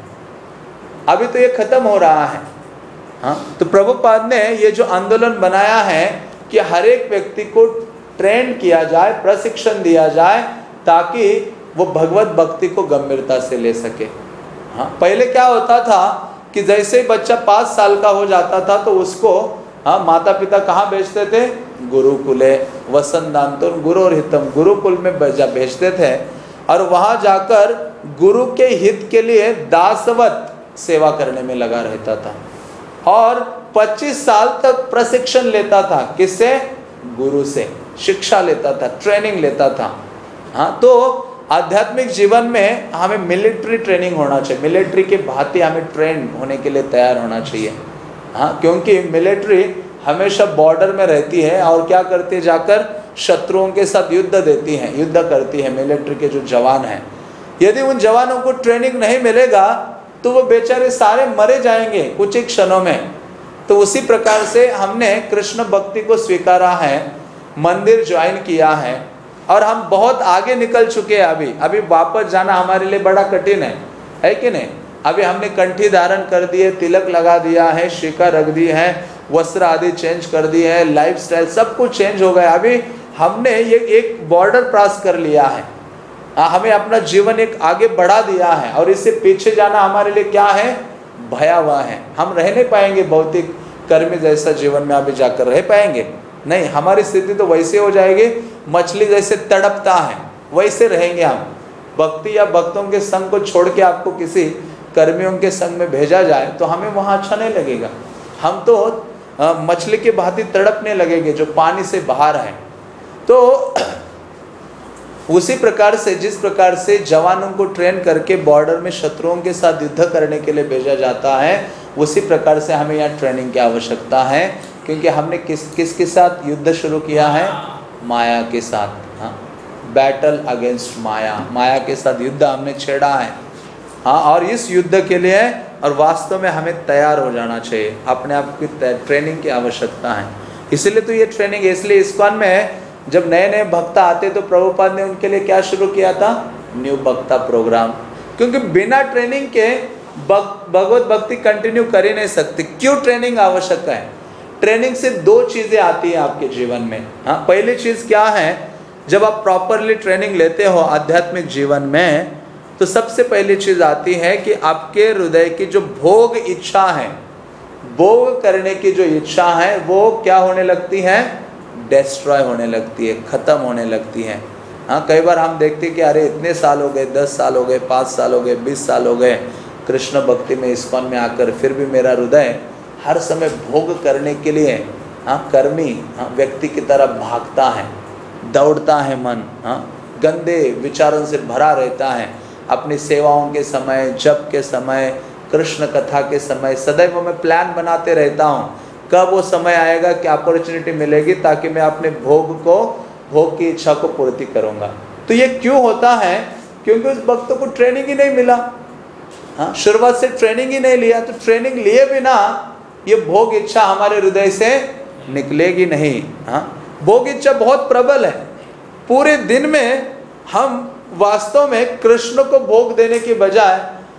Speaker 1: अभी तो ये खत्म हो रहा है। हाँ, तो प्रभुपाद ने ये जो आंदोलन बनाया है कि हर एक व्यक्ति को ट्रेन किया जाए, प्रशिक्षण दिया जाए ताकि वो भगवत भक्ति को गंभीरता से ले सके। हाँ, पहले क्या होता था कि जैसे ही बच्चा पाँच साल का हो जाता था तो उसको हाँ माता पिता कहाँ भेजते थे? गुरुकुले वसंतांतों गुरु और हितम, गुरुकुल में भेजते थे और वहाँ जाकर गुरु के हित के लिए दासवत सेवा करने में लगा रहता था और पच्चीस साल तक प्रशिक्षण लेता था। किससे? गुरु से शिक्षा लेता था, ट्रेनिंग लेता था। हाँ, तो आध्यात्मिक जीवन में हमें मिलिट्री ट्रेनिंग होना चाहिए, मिलिट्री के भांति हमें ट्रेन होने के लिए तैयार होना चाहिए। हाँ, क्योंकि मिलिट्री हमेशा बॉर्डर में रहती है और क्या करती है, जाकर शत्रुओं के साथ युद्ध देती है, युद्ध करती है मिलिट्री के जो जवान हैं। यदि उन जवानों को ट्रेनिंग नहीं मिलेगा तो वो बेचारे सारे मरे जाएंगे कुछ ही क्षणों में। तो उसी प्रकार से हमने कृष्ण भक्ति को स्वीकारा है, मंदिर ज्वाइन किया है और हम बहुत आगे निकल चुके हैं। अभी अभी वापस जाना हमारे लिए बड़ा कठिन है, है कि नहीं? अभी हमने कंठी धारण कर दिए, तिलक लगा दिया है, शिखा रख दी है, वस्त्र आदि चेंज कर दिए है, लाइफस्टाइल सब कुछ चेंज हो गया। अभी हमने ये एक बॉर्डर क्रॉस कर लिया है, हमें अपना जीवन एक आगे बढ़ा दिया है और इससे पीछे जाना हमारे लिए क्या है? भयावह है। हम रह नहीं पाएंगे भौतिक कर्म जैसा जीवन में अभी जाकर रह पाएंगे नहीं। हमारी स्थिति तो वैसे हो जाएगी, मछली जैसे तड़पता है वैसे रहेंगे हम। भक्ति या भक्तों के संग को छोड़ के आपको किसी कर्मियों के संग में भेजा जाए तो हमें वहाँ अच्छा नहीं लगेगा। हम तो आ, मछली की भांति तड़पने लगेंगे जो पानी से बाहर है। तो उसी प्रकार से जिस प्रकार से जवानों को ट्रेन करके बॉर्डर में शत्रुओं के साथ युद्ध करने के लिए भेजा जाता है, उसी प्रकार से हमें यहाँ ट्रेनिंग की आवश्यकता है। क्योंकि हमने किस किस के साथ युद्ध शुरू किया है? माया के साथ। हाँ, बैटल अगेंस्ट माया, माया के साथ युद्ध हमने छेड़ा है। हाँ, और इस युद्ध के लिए और वास्तव में हमें तैयार हो जाना चाहिए, अपने आप की ट्रेनिंग की आवश्यकता है। इसलिए तो ये ट्रेनिंग, इसलिए इस्कॉन में जब नए नए भक्त आते तो प्रभुपाद ने उनके लिए क्या शुरू किया था? न्यू भक्ता प्रोग्राम। क्योंकि बिना ट्रेनिंग के भगवत भक्ति कंटिन्यू कर ही नहीं सकती। क्यों ट्रेनिंग आवश्यक है? ट्रेनिंग से दो चीजें आती हैं आपके जीवन में। हाँ, पहली चीज क्या है? जब आप प्रॉपरली ट्रेनिंग लेते हो आध्यात्मिक जीवन में तो सबसे पहली चीज आती है कि आपके हृदय की जो भोग इच्छा है, भोग करने की जो इच्छा है वो क्या होने लगती है? डिस्ट्रॉय होने लगती है, खत्म होने लगती है। हाँ, कई बार हम देखते हैं कि अरे इतने साल हो गए, दस साल हो गए, पाँच साल हो गए, बीस साल हो गए कृष्ण भक्ति में इस्कॉन में आकर, फिर भी मेरा हृदय हर समय भोग करने के लिए हाँ कर्मी हाँ व्यक्ति की तरह भागता है, दौड़ता है मन, हाँ गंदे विचारों से भरा रहता है। अपनी सेवाओं के समय, जप के समय, कृष्ण कथा के समय सदैव मैं प्लान बनाते रहता हूँ कब वो समय आएगा कि अपॉर्चुनिटी मिलेगी ताकि मैं अपने भोग को, भोग की इच्छा को पूर्ति करूँगा। तो ये क्यों होता है? क्योंकि उस भक्त को ट्रेनिंग ही नहीं मिला। हाँ, शुरुआत से ट्रेनिंग ही नहीं लिया, तो ट्रेनिंग लिए बिना ये भोग इच्छा हमारे हृदय से निकलेगी नहीं। हाँ, भोग इच्छा बहुत प्रबल है। पूरे दिन में हम वास्तव में कृष्ण को भोग देने के बजाय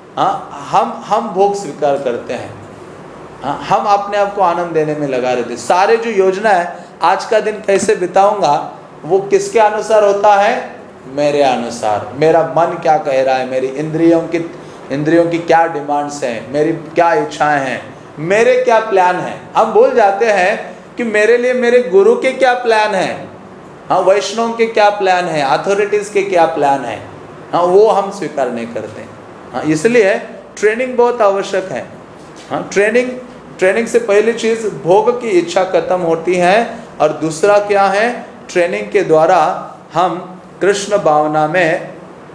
Speaker 1: हाँ हम हम भोग स्वीकार करते हैं। हाँ, हम अपने आप को आनंद देने में लगा रहते। सारे जो योजना है आज का दिन कैसे बिताऊंगा वो किसके अनुसार होता है? मेरे अनुसार। मेरा मन क्या कह रहा है, मेरी इंद्रियों की इंद्रियों की क्या डिमांड्स हैं, मेरी क्या इच्छाएं हैं, मेरे क्या प्लान है। हम भूल जाते हैं कि मेरे लिए मेरे गुरु के क्या प्लान है, हाँ वैष्णव के क्या प्लान है, अथॉरिटीज के क्या प्लान है, हाँ वो हम स्वीकार नहीं करते। हाँ, इसलिए ट्रेनिंग बहुत आवश्यक है। हाँ, ट्रेनिंग ट्रेनिंग से पहली चीज भोग की इच्छा खत्म होती है और दूसरा क्या है? ट्रेनिंग के द्वारा हम कृष्ण भावना में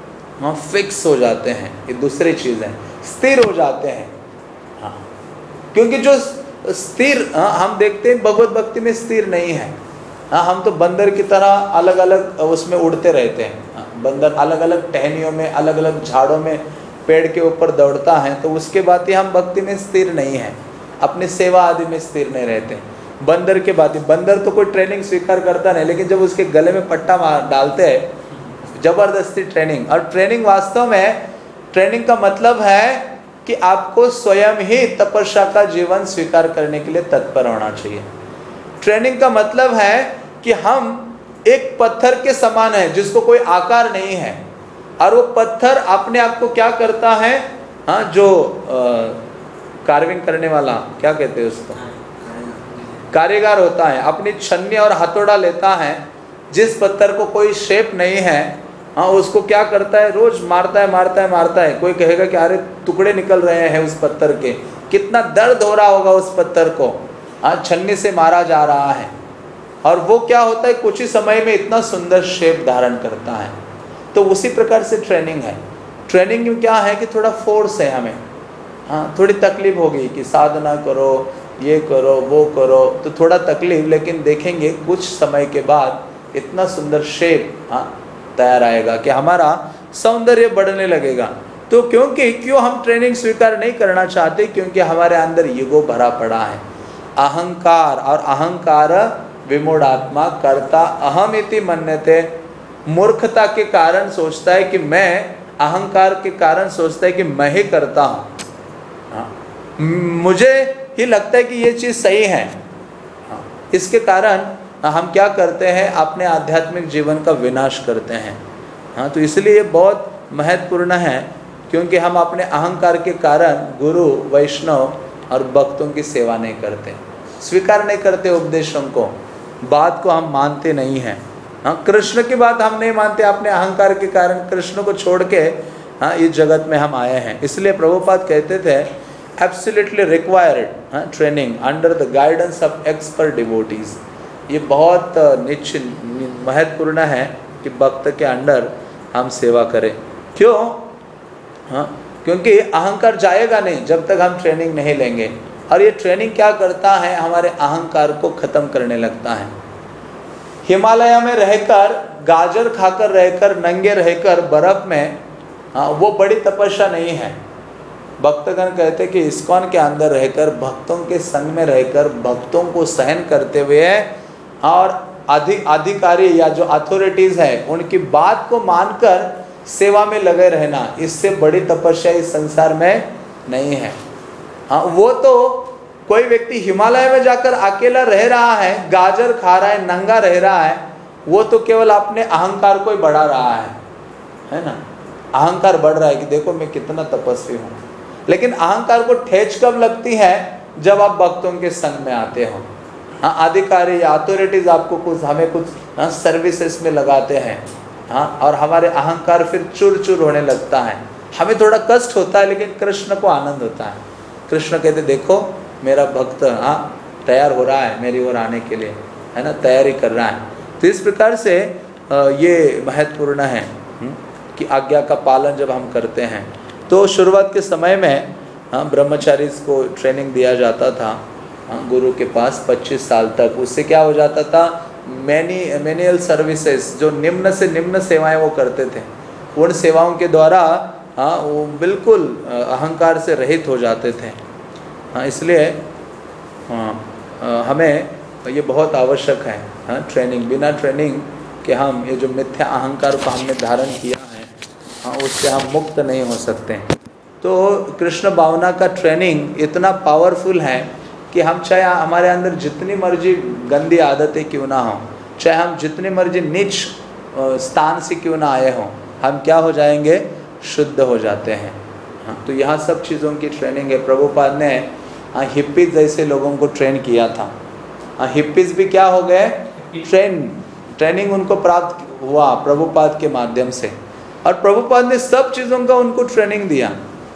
Speaker 1: हम फिक्स हो जाते हैं। ये दूसरी चीज है, स्थिर हो जाते हैं। हाँ, क्योंकि जो स्थिर हाँ, हम देखते हैं भगवत भक्ति में स्थिर नहीं है। हाँ, हम तो बंदर की तरह अलग अलग उसमें उड़ते रहते हैं। हाँ, बंदर अलग अलग टहनियों में, अलग अलग झाड़ों में, पेड़ के ऊपर दौड़ता है, तो उसके बाद ही हम भक्ति में स्थिर नहीं है, अपनी सेवा आदि में स्थिर नहीं रहते। बंदर के बाद ही, बंदर तो कोई ट्रेनिंग स्वीकार करता नहीं, लेकिन जब उसके गले में पट्टा मार डालते हैं जबरदस्ती ट्रेनिंग। और ट्रेनिंग वास्तव में, ट्रेनिंग का मतलब है कि आपको स्वयं ही तपस्या का जीवन स्वीकार करने के लिए तत्पर होना चाहिए। ट्रेनिंग का मतलब है कि हम एक पत्थर के समान है जिसको कोई आकार नहीं है, और वो पत्थर अपने आप को क्या करता है? हाँ, जो कार्विंग करने वाला क्या कहते हैं उसको, कारीगर होता है, अपनी छन्नी और हथौड़ा लेता है। जिस पत्थर को कोई शेप नहीं है, हाँ उसको क्या करता है? रोज मारता है मारता है मारता है। कोई कहेगा कि अरे टुकड़े निकल रहे हैं उस पत्थर के, कितना दर्द हो रहा होगा उस पत्थर को। हाँ, छन्नी से मारा जा रहा है और वो क्या होता है? कुछ ही समय में इतना सुंदर शेप धारण करता है। तो उसी प्रकार से ट्रेनिंग है। ट्रेनिंग में क्या है कि थोड़ा फोर्स है हमें। हाँ, थोड़ी तकलीफ होगी कि साधना करो, ये करो, वो करो, तो थोड़ा तकलीफ, लेकिन देखेंगे कुछ समय के बाद इतना सुंदर शेप हाँ तैयार आएगा कि हमारा सौंदर्य बढ़ने लगेगा। तो क्योंकि क्यों हम ट्रेनिंग स्वीकार नहीं करना चाहते? क्योंकि हमारे अंदर ईगो भरा पड़ा है, अहंकार, और अहंकार विमूढ़ आत्मा कर्ता अहम इति मन्यते, मूर्खता के कारण सोचता है कि मैं, अहंकार के कारण सोचता है कि मैं ही करता हूँ, मुझे ही लगता है कि ये चीज़ सही है। इसके कारण हम क्या करते हैं? अपने आध्यात्मिक जीवन का विनाश करते हैं। हाँ, तो इसलिए ये बहुत महत्वपूर्ण है, क्योंकि हम अपने अहंकार के कारण गुरु, वैष्णव और भक्तों की सेवा नहीं करते, स्वीकार नहीं करते उपदेशों को, बात को हम मानते नहीं हैं। हाँ, कृष्ण की बात हम नहीं मानते अपने अहंकार के कारण, कृष्ण को छोड़ के हाँ इस जगत में हम आए हैं। इसलिए प्रभुपाद कहते थे एब्सोल्युटली रिक्वायर्ड हाँ training under the guidance of expert devotees. ये बहुत निश्चित महत्वपूर्ण है कि भक्त के अंडर हम सेवा करें। क्यों? हाँ, क्योंकि अहंकार जाएगा नहीं जब तक हम ट्रेनिंग नहीं लेंगे। और ये ट्रेनिंग क्या करता है? हमारे अहंकार को ख़त्म करने लगता है। हिमालय में रहकर, गाजर खाकर रहकर, नंगे रहकर बर्फ़ में, हाँ, वो बड़ी तपस्या नहीं है। भक्तगण कहते कि इस्कॉन के अंदर रहकर, भक्तों के संग में रहकर, भक्तों को सहन करते हुए और अधि अधिकारी या जो अथॉरिटीज़ है उनकी बात को मानकर सेवा में लगे रहना, इससे बड़ी तपस्या इस संसार में नहीं है। हाँ, वो तो कोई व्यक्ति हिमालय में जाकर अकेला रह रहा है, गाजर खा रहा है, नंगा रह रहा है, वो तो केवल अपने अहंकार को ही बढ़ा रहा है, है ना। अहंकार बढ़ रहा है कि देखो मैं कितना तपस्वी हूँ। लेकिन अहंकार को ठेच कब लगती है? जब आप भक्तों के संग में आते हो। हाँ, अधिकारी या अथॉरिटीज़ आपको कुछ, हमें कुछ हाँ सर्विसेज में लगाते हैं, हाँ, और हमारे अहंकार फिर चूर चूर होने लगता है। हमें थोड़ा कष्ट होता है, लेकिन कृष्ण को आनंद होता है। कृष्ण कहते देखो मेरा भक्त हाँ तैयार हो रहा है मेरी ओर आने के लिए, है ना, तैयारी कर रहा है। तो इस प्रकार से ये महत्वपूर्ण है कि आज्ञा का पालन जब हम करते हैं। तो शुरुआत के समय में हाँ ब्रह्मचारी को ट्रेनिंग दिया जाता था हाँ गुरु के पास पच्चीस साल तक। उससे क्या हो जाता था? मैनी मैनुअल सर्विसेज, जो निम्न से निम्न सेवाएं वो करते थे, उन सेवाओं के द्वारा हाँ वो बिल्कुल अहंकार से रहित हो जाते थे। हाँ, इसलिए हाँ हमें ये बहुत आवश्यक है हाँ ट्रेनिंग। बिना ट्रेनिंग के हम ये जो मिथ्या अहंकार को हमने धारण किया है हाँ उससे हम मुक्त नहीं हो सकते। तो कृष्ण भावना का ट्रेनिंग इतना पावरफुल है कि हम चाहे हमारे अंदर जितनी मर्जी गंदी आदतें क्यों ना हो, चाहे हम जितनी मर्जी नीच स्थान से क्यों ना आए हों, हम क्या हो जाएंगे? शुद्ध हो जाते हैं। हाँ, तो यहाँ सब चीज़ों की ट्रेनिंग है। प्रभुपाद ने हाँ हिप्पीज जैसे लोगों को ट्रेन किया था। हाँ, हिप्पीज भी क्या हो गए? ट्रेन ट्रेनिंग उनको प्राप्त हुआ प्रभुपाद के माध्यम से। और प्रभुपाद ने सब चीज़ों का उनको ट्रेनिंग दिया,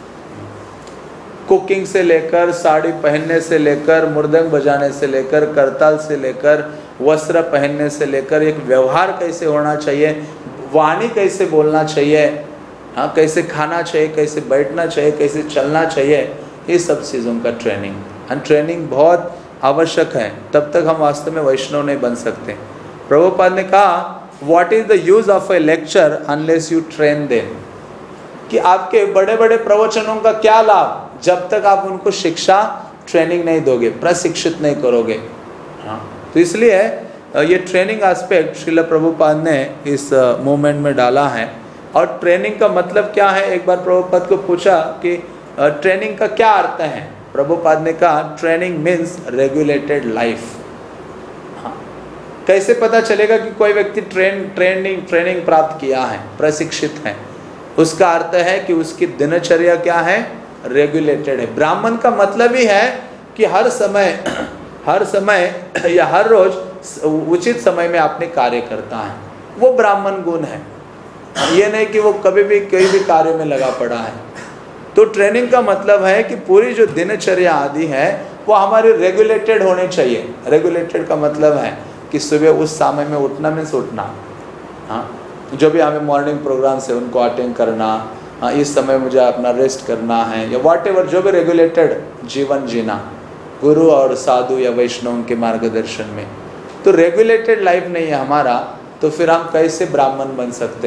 Speaker 1: कुकिंग से लेकर, साड़ी पहनने से लेकर, मृदंग बजाने से लेकर, करताल से लेकर, वस्त्र पहनने से लेकर, एक व्यवहार कैसे होना चाहिए, वाणी कैसे बोलना चाहिए, हाँ कैसे खाना चाहिए, कैसे बैठना चाहिए, कैसे चलना चाहिए, ये सब चीज़ों का ट्रेनिंग। एंड ट्रेनिंग बहुत आवश्यक है, तब तक हम वास्तव में वैष्णव नहीं बन सकते। प्रभुपाद ने कहा what is the use of a lecture unless you train them, कि आपके बड़े बड़े प्रवचनों का क्या लाभ जब तक आप उनको शिक्षा ट्रेनिंग नहीं दोगे, प्रशिक्षित नहीं करोगे। हाँ, तो इसलिए ये ट्रेनिंग एस्पेक्ट श्रील प्रभुपाद ने इस मूवमेंट में डाला है। और ट्रेनिंग का मतलब क्या है? एक बार प्रभुपाद को पूछा कि ट्रेनिंग का क्या अर्थ है? प्रभुपाद ने कहा ट्रेनिंग मीन्स रेगुलेटेड लाइफ। हाँ, कैसे पता चलेगा कि कोई व्यक्ति ट्रेन ट्रेनिंग ट्रेनिंग प्राप्त किया है, प्रशिक्षित है? उसका अर्थ है कि उसकी दिनचर्या क्या है? रेगुलेटेड है। ब्राह्मण का मतलब ही है कि हर समय हर समय या हर रोज उचित समय में अपने कार्य करता है, वो ब्राह्मण गुण है। ये नहीं कि वो कभी भी कोई भी कार्य में लगा पड़ा है। तो ट्रेनिंग का मतलब है कि पूरी जो दिनचर्या आदि है वो हमारी रेगुलेटेड होनी चाहिए। रेगुलेटेड का मतलब है कि सुबह उस समय में उठना मीन्स उठना, हाँ, जो भी हमें मॉर्निंग प्रोग्राम से उनको अटेंड करना, हाँ, इस समय मुझे अपना रेस्ट करना है, या वॉट एवर जो भी रेगुलेटेड जीवन जीना गुरु और साधु या वैष्णव के मार्गदर्शन में। तो रेगुलेटेड लाइफ नहीं है हमारा, तो फिर हम कैसे ब्राह्मण बन सकते हैं?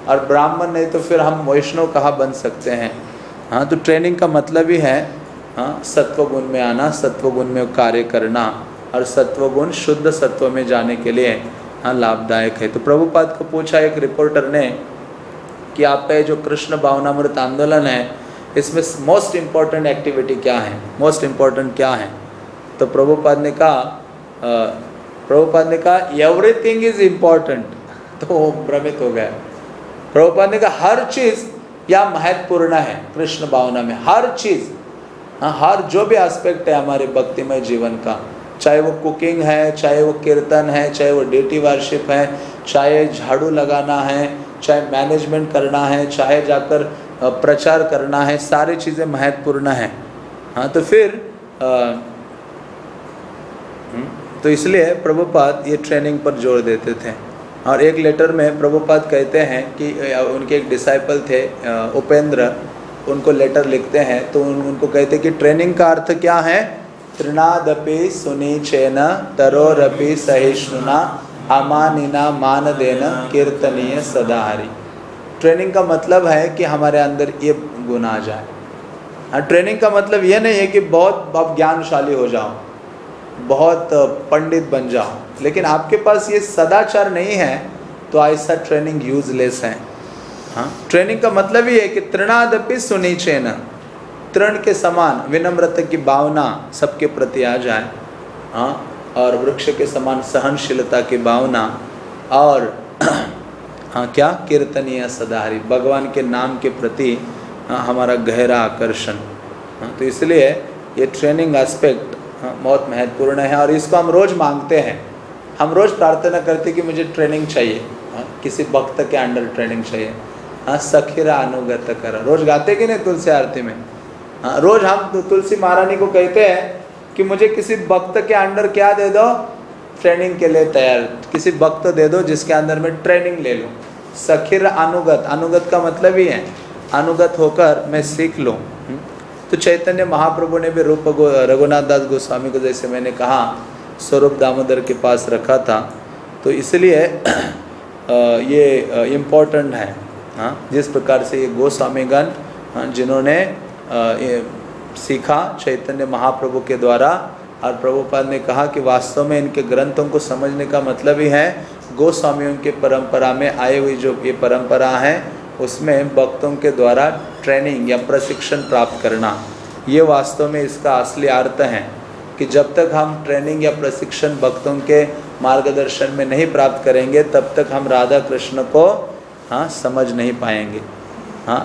Speaker 1: और ब्राह्मण नहीं तो फिर हम वैष्णव कहाँ बन सकते हैं। हाँ, तो ट्रेनिंग का मतलब ही है हाँ सत्व गुण में आना, सत्व गुण में कार्य करना, और सत्व गुण शुद्ध सत्व में जाने के लिए हाँ लाभदायक है। तो प्रभुपाद को पूछा एक रिपोर्टर ने कि आपका ये जो कृष्ण भावनामृत आंदोलन है, इसमें मोस्ट इम्पॉर्टेंट एक्टिविटी क्या है, मोस्ट इम्पॉर्टेंट क्या है? तो प्रभुपाद ने कहा प्रभुपाद ने कहा एवरीथिंग इज इम्पॉर्टेंट। तो वो भ्रमित हो गया। प्रभुपाद ने कहा हर चीज़ या महत्वपूर्ण है कृष्ण भावना में, हर चीज़, हाँ हर जो भी एस्पेक्ट है हमारे भक्तिमय जीवन का, चाहे वो कुकिंग है, चाहे वो कीर्तन है, चाहे वो डेटी वर्शिप है, चाहे झाड़ू लगाना है, चाहे मैनेजमेंट करना है, चाहे जाकर प्रचार करना है, सारी चीज़ें महत्वपूर्ण हैं। हाँ, तो फिर आ, तो इसलिए प्रभुपाद ये ट्रेनिंग पर जोर देते थे। और एक लेटर में प्रभुपाद कहते हैं कि उनके एक डिसाइपल थे उपेंद्र, उनको लेटर लिखते हैं तो उन, उनको कहते हैं कि ट्रेनिंग का अर्थ क्या है? तृणादपि सुनीचेन तरोरपि सहिष्णुना अमानिना मानदेन कीर्तनीय सदाहरि। ट्रेनिंग का मतलब है कि हमारे अंदर ये गुण आ जाए। हाँ, ट्रेनिंग का मतलब ये नहीं है कि बहुत आप ज्ञानशाली हो जाओ, बहुत पंडित बन जाओ, लेकिन आपके पास ये सदाचार नहीं है तो ऐसा ट्रेनिंग यूजलेस है। हाँ, ट्रेनिंग का मतलब ये है कि तृणादपि सुनीचेन, तृण के समान विनम्रता की भावना सबके प्रति आ जाए। हाँ, और वृक्ष के समान सहनशीलता की भावना, और हाँ क्या कीर्तनीय सदाहरि, भगवान के नाम के प्रति हाँ, हमारा गहरा आकर्षण। हाँ, तो इसलिए ये ट्रेनिंग एस्पेक्ट हाँ, बहुत महत्वपूर्ण है और इसको हम रोज़ मांगते हैं। हम रोज़ प्रार्थना करते कि मुझे ट्रेनिंग चाहिए, हाँ, किसी भक्त के अंडर ट्रेनिंग चाहिए। हाँ, सखीरा अनुगत कर, रोज़ गाते कि नहीं तुलसी आरती में। हाँ, रोज़ हम तो तुलसी महारानी को कहते हैं कि मुझे किसी भक्त के अंडर क्या दे दो, ट्रेनिंग के लिए तैयार, किसी भक्त दे दो जिसके अंदर मैं ट्रेनिंग ले लूँ। सखीर अनुगत, अनुगत का मतलब ही है अनुगत होकर मैं सीख लूँ। तो चैतन्य महाप्रभु ने भी रूप रघुनाथ दास गोस्वामी को, जैसे मैंने कहा, स्वरूप दामोदर के पास रखा था, तो इसलिए ये इम्पोर्टेंट है। हाँ, जिस प्रकार से ये गोस्वामीगण हाँ, जिन्होंने ये सीखा चैतन्य महाप्रभु के द्वारा, और प्रभुपाद ने कहा कि वास्तव में इनके ग्रंथों को समझने का मतलब ही है गोस्वामियों के परंपरा में आई हुई जो ये परंपरा है उसमें भक्तों के द्वारा ट्रेनिंग या प्रशिक्षण प्राप्त करना। ये वास्तव में इसका असली अर्थ है कि जब तक हम ट्रेनिंग या प्रशिक्षण भक्तों के मार्गदर्शन में नहीं प्राप्त करेंगे तब तक हम राधा कृष्ण को हाँ समझ नहीं पाएंगे। हाँ,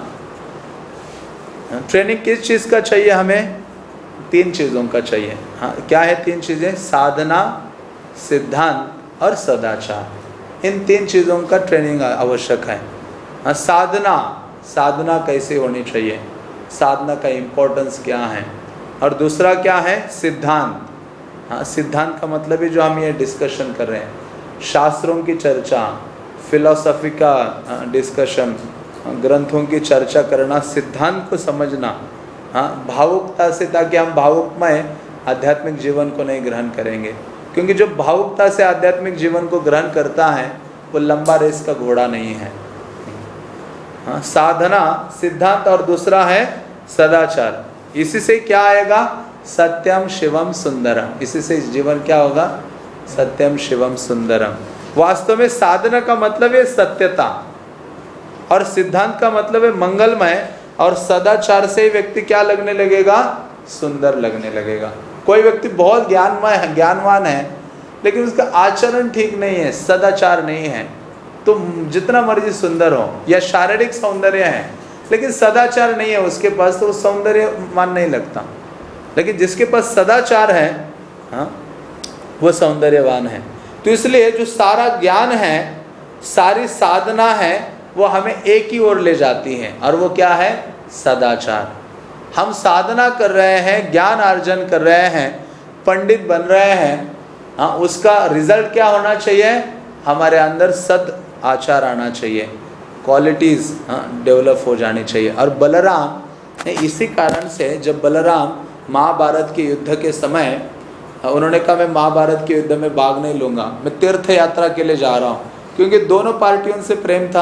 Speaker 1: ट्रेनिंग किस चीज़ का चाहिए हमें? तीन चीज़ों का चाहिए। हाँ, क्या है तीन चीज़ें? साधना, सिद्धांत और सदाचार। इन तीन चीज़ों का ट्रेनिंग आवश्यक है। हाँ, साधना, साधना कैसे होनी चाहिए, साधना का इम्पोर्टेंस क्या है, और दूसरा क्या है? सिद्धांत। हाँ, सिद्धांत का मतलब ही जो हम ये डिस्कशन कर रहे हैं, शास्त्रों की चर्चा, फिलॉसफी का डिस्कशन, ग्रंथों की चर्चा करना, सिद्धांत को समझना। हाँ, भावुकता से, ताकि हम भावुकमय आध्यात्मिक जीवन को नहीं ग्रहण करेंगे, क्योंकि जो भावुकता से आध्यात्मिक जीवन को ग्रहण करता है वो लंबा रेस का घोड़ा नहीं है। हाँ, साधना, सिद्धांत और दूसरा है सदाचार। इसी से क्या आएगा? सत्यम शिवम सुंदरम। इसी से जीवन क्या होगा? सत्यम शिवम सुंदरम। वास्तव में साधना का मतलब है सत्यता, और सिद्धांत का मतलब है मंगलमय, और सदाचार से व्यक्ति क्या लगने लगेगा? सुंदर लगने लगेगा। कोई व्यक्ति बहुत ज्ञानमय है, ज्ञानवान है, लेकिन उसका आचरण ठीक नहीं है, सदाचार नहीं है, तो जितना मर्जी सुंदर हो, या शारीरिक सौंदर्य है लेकिन सदाचार नहीं है उसके पास, तो सौंदर्य मान नहीं लगता। लेकिन जिसके पास सदाचार है हाँ, वो सौंदर्यवान है। तो इसलिए जो सारा ज्ञान है, सारी साधना है, वो हमें एक ही ओर ले जाती है, और वो क्या है? सदाचार। हम साधना कर रहे हैं, ज्ञान अर्जन कर रहे हैं, पंडित बन रहे हैं, हाँ, उसका रिजल्ट क्या होना चाहिए? हमारे अंदर सद आचार आना चाहिए, क्वालिटीज़ हाँ डेवलप हो जानी चाहिए। और बलराम ने इसी कारण से, जब बलराम महाभारत के युद्ध के समय उन्होंने कहा मैं महाभारत के युद्ध में भाग नहीं लूँगा, मैं तीर्थ यात्रा के लिए जा रहा हूँ, क्योंकि दोनों पार्टियों से प्रेम था।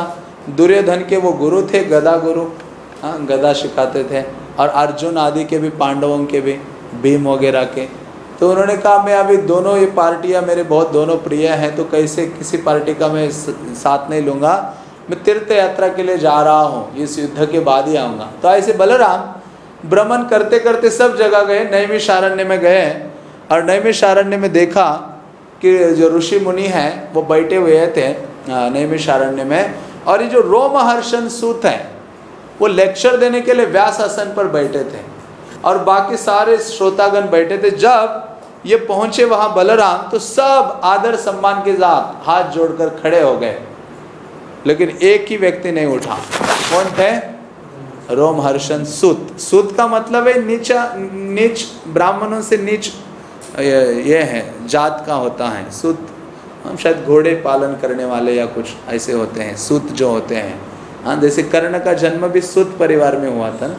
Speaker 1: दुर्योधन के वो गुरु थे, गदा गुरु, हाँ गदा सिखाते थे, और अर्जुन आदि के भी, पांडवों के भी, भीम वगैरह के। तो उन्होंने कहा मैं अभी दोनों ये पार्टियां मेरे बहुत दोनों प्रिय हैं, तो कैसे किसी पार्टी का मैं साथ नहीं लूँगा, मैं तीर्थ यात्रा के लिए जा रहा हूँ, इस युद्ध के बाद ही आऊँगा। तो ऐसे बलराम भ्रमण करते करते सब जगह गए, नैमिषारण्य में गए, और नैमिषारण्य में देखा कि जो ऋषि मुनि हैं वो बैठे हुए थे नैमिषारण्य में, और ये जो रोमहर्षण सूत हैं वो लेक्चर देने के लिए व्यास आसन पर बैठे थे, और बाकी सारे श्रोतागण बैठे थे। जब ये पहुंचे वहां बलराम, तो सब आदर सम्मान के साथ हाथ जोड़कर खड़े हो गए, लेकिन एक ही व्यक्ति नहीं उठा। कौन थे? रोमहर्षण सूत। सूत का मतलब है नीचा, नीच, ब्राह्मणों से नीच ये है जात का होता है सूत। हम शायद घोड़े पालन करने वाले या कुछ ऐसे होते हैं सूत जो होते हैं। हाँ, जैसे कर्ण का जन्म भी सूत परिवार में हुआ था ना,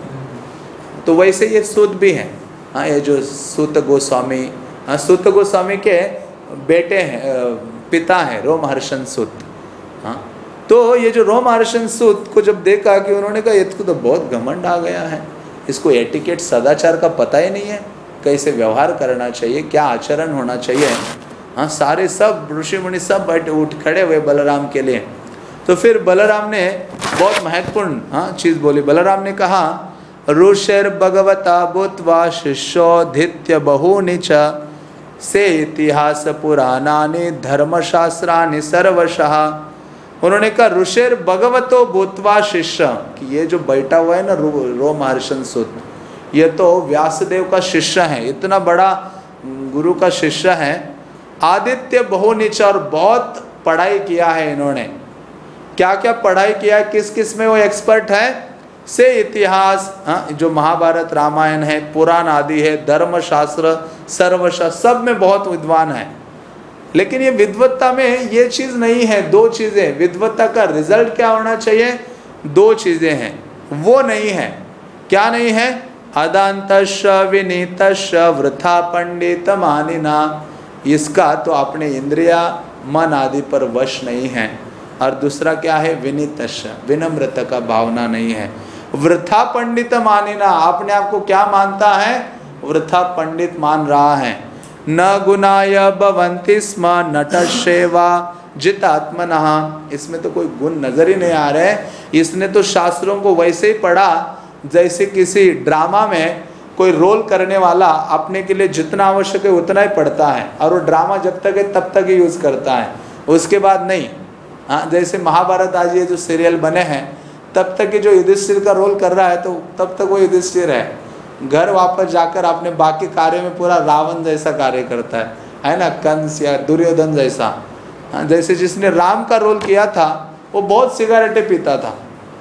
Speaker 1: तो वैसे ये सूत भी हैं। हाँ, ये जो सूत गोस्वामी, हाँ सूत गोस्वामी के बेटे हैं, पिता हैं रोमहर्षण सूत। हाँ, तो ये जो रोमहर्षण सूत को जब देखा कि उन्होंने कहा इसको तो बहुत घमंड आ गया है, इसको एटिकेट सदाचार का पता ही नहीं है, कैसे व्यवहार करना चाहिए, क्या आचरण होना चाहिए। हाँ, सारे सब ऋषि मुनि सब बैठे उठ खड़े हुए बलराम के लिए। तो फिर बलराम ने बहुत महत्वपूर्ण हाँ चीज़ बोली। बलराम ने कहा ऋषिर भगवता भूत्वा शिष्योधित्य बहुनि च से इतिहास पुराणानि धर्मशास्त्राणि सर्वशः। उन्होंने कहा ऋषिर भगवतो भूत्वा शिष्य, कि ये जो बैठा हुआ है ना रोमहर्षण सूत, ये तो व्यासदेव का शिष्य है, इतना बड़ा गुरु का शिष्य है। आदित्य बहुनिच, और बहुत पढ़ाई किया है इन्होंने। क्या क्या पढ़ाई किया है, किस किस में वो एक्सपर्ट है? से इतिहास, हाँ जो महाभारत रामायण है, पुराण आदि है, धर्मशास्त्र सर्वशास्त्र, सब में बहुत विद्वान है। लेकिन ये विद्वत्ता में ये चीज़ नहीं है। दो चीज़ें, विद्वत्ता का रिजल्ट क्या होना चाहिए? दो चीज़ें हैं, वो नहीं है। क्या नहीं है? अदांतश विनीतश वृथा पंडित मानिना, इसका तो अपने इंद्रिया मन आदि पर वश नहीं है। और दूसरा क्या है? विनीतश, विनम्रता का भावना नहीं है। वृथा पंडित मानिना, अपने आप को क्या मानता है? वृथा पंडित मान रहा है। न गुणाय भवन्ति स्म नटसेवा जितात्मनः, इसमें तो कोई गुण नजर ही नहीं आ रहे। इसने तो शास्त्रों को वैसे ही पढ़ा जैसे किसी ड्रामा में कोई रोल करने वाला अपने के लिए जितना आवश्यक है उतना ही पढ़ता है, और वो ड्रामा जब तक है तब तक ही यूज़ करता है, उसके बाद नहीं। हाँ, जैसे महाभारत आज ये जो सीरियल बने हैं, तब तक कि जो युधिष्ठिर का रोल कर रहा है तो तब तक वो युधिष्ठिर है, घर वापस जाकर अपने बाकी कार्य में पूरा रावण जैसा कार्य करता है, है ना, कंस या दुर्योधन जैसा। हाँ, जैसे जिसने राम का रोल किया था वो बहुत सिगरेटें पीता था।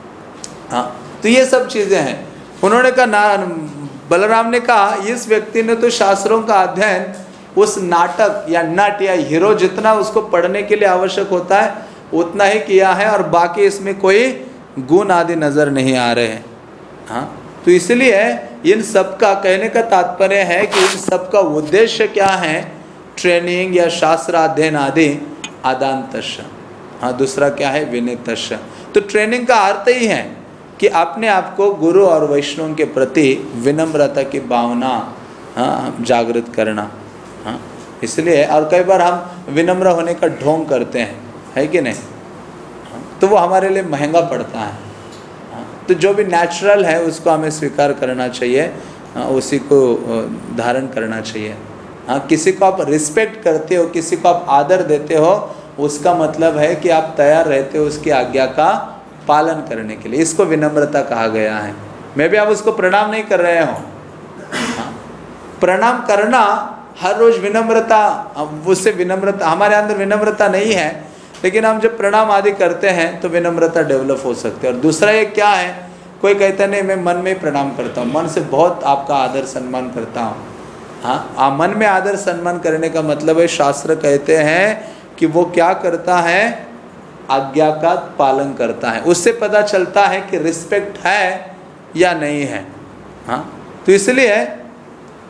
Speaker 1: हाँ, तो ये सब चीज़ें हैं। उन्होंने कहा ना, बलराम ने कहा इस व्यक्ति ने तो शास्त्रों का अध्ययन उस नाटक या नट या हीरो जितना उसको पढ़ने के लिए आवश्यक होता है उतना ही किया है, और बाकी इसमें कोई गुण आदि नज़र नहीं आ रहे हैं। हाँ, तो इसलिए इन सब का कहने का तात्पर्य है कि इन सब का उद्देश्य क्या है? ट्रेनिंग या शास्त्र अध्ययन आदि आदांतश। हाँ, दूसरा क्या है? विनीतश। तो ट्रेनिंग का अर्थ ही है कि अपने आप को गुरु और वैष्णव के प्रति विनम्रता की भावना हाँ जागृत करना। हाँ, इसलिए और कई बार हम विनम्र होने का ढोंग करते हैं, है कि नहीं? हाँ, तो वो हमारे लिए महंगा पड़ता है। हाँ, तो जो भी नेचुरल है उसको हमें स्वीकार करना चाहिए, हाँ, उसी को धारण करना चाहिए। हाँ, किसी को आप रिस्पेक्ट करते हो, किसी को आप आदर देते हो, उसका मतलब है कि आप तैयार रहते हो उसकी आज्ञा का पालन करने के लिए। इसको विनम्रता कहा गया है। मैं भी आप उसको प्रणाम नहीं कर रहे हो। हाँ, प्रणाम करना हर रोज विनम्रता, उससे विनम्रता हमारे अंदर विनम्रता नहीं है, लेकिन हम जब प्रणाम आदि करते हैं तो विनम्रता डेवलप हो सकती है। और दूसरा ये क्या है, कोई कहता नहीं मैं मन में ही प्रणाम करता हूँ, मन से बहुत आपका आदर सम्मान करता हूँ। हाँ, आ, मन में आदर सम्मान करने का मतलब है, शास्त्र कहते हैं कि वो क्या करता है? आज्ञा का पालन करता है। उससे पता चलता है कि रिस्पेक्ट है या नहीं है। हाँ, तो इसलिए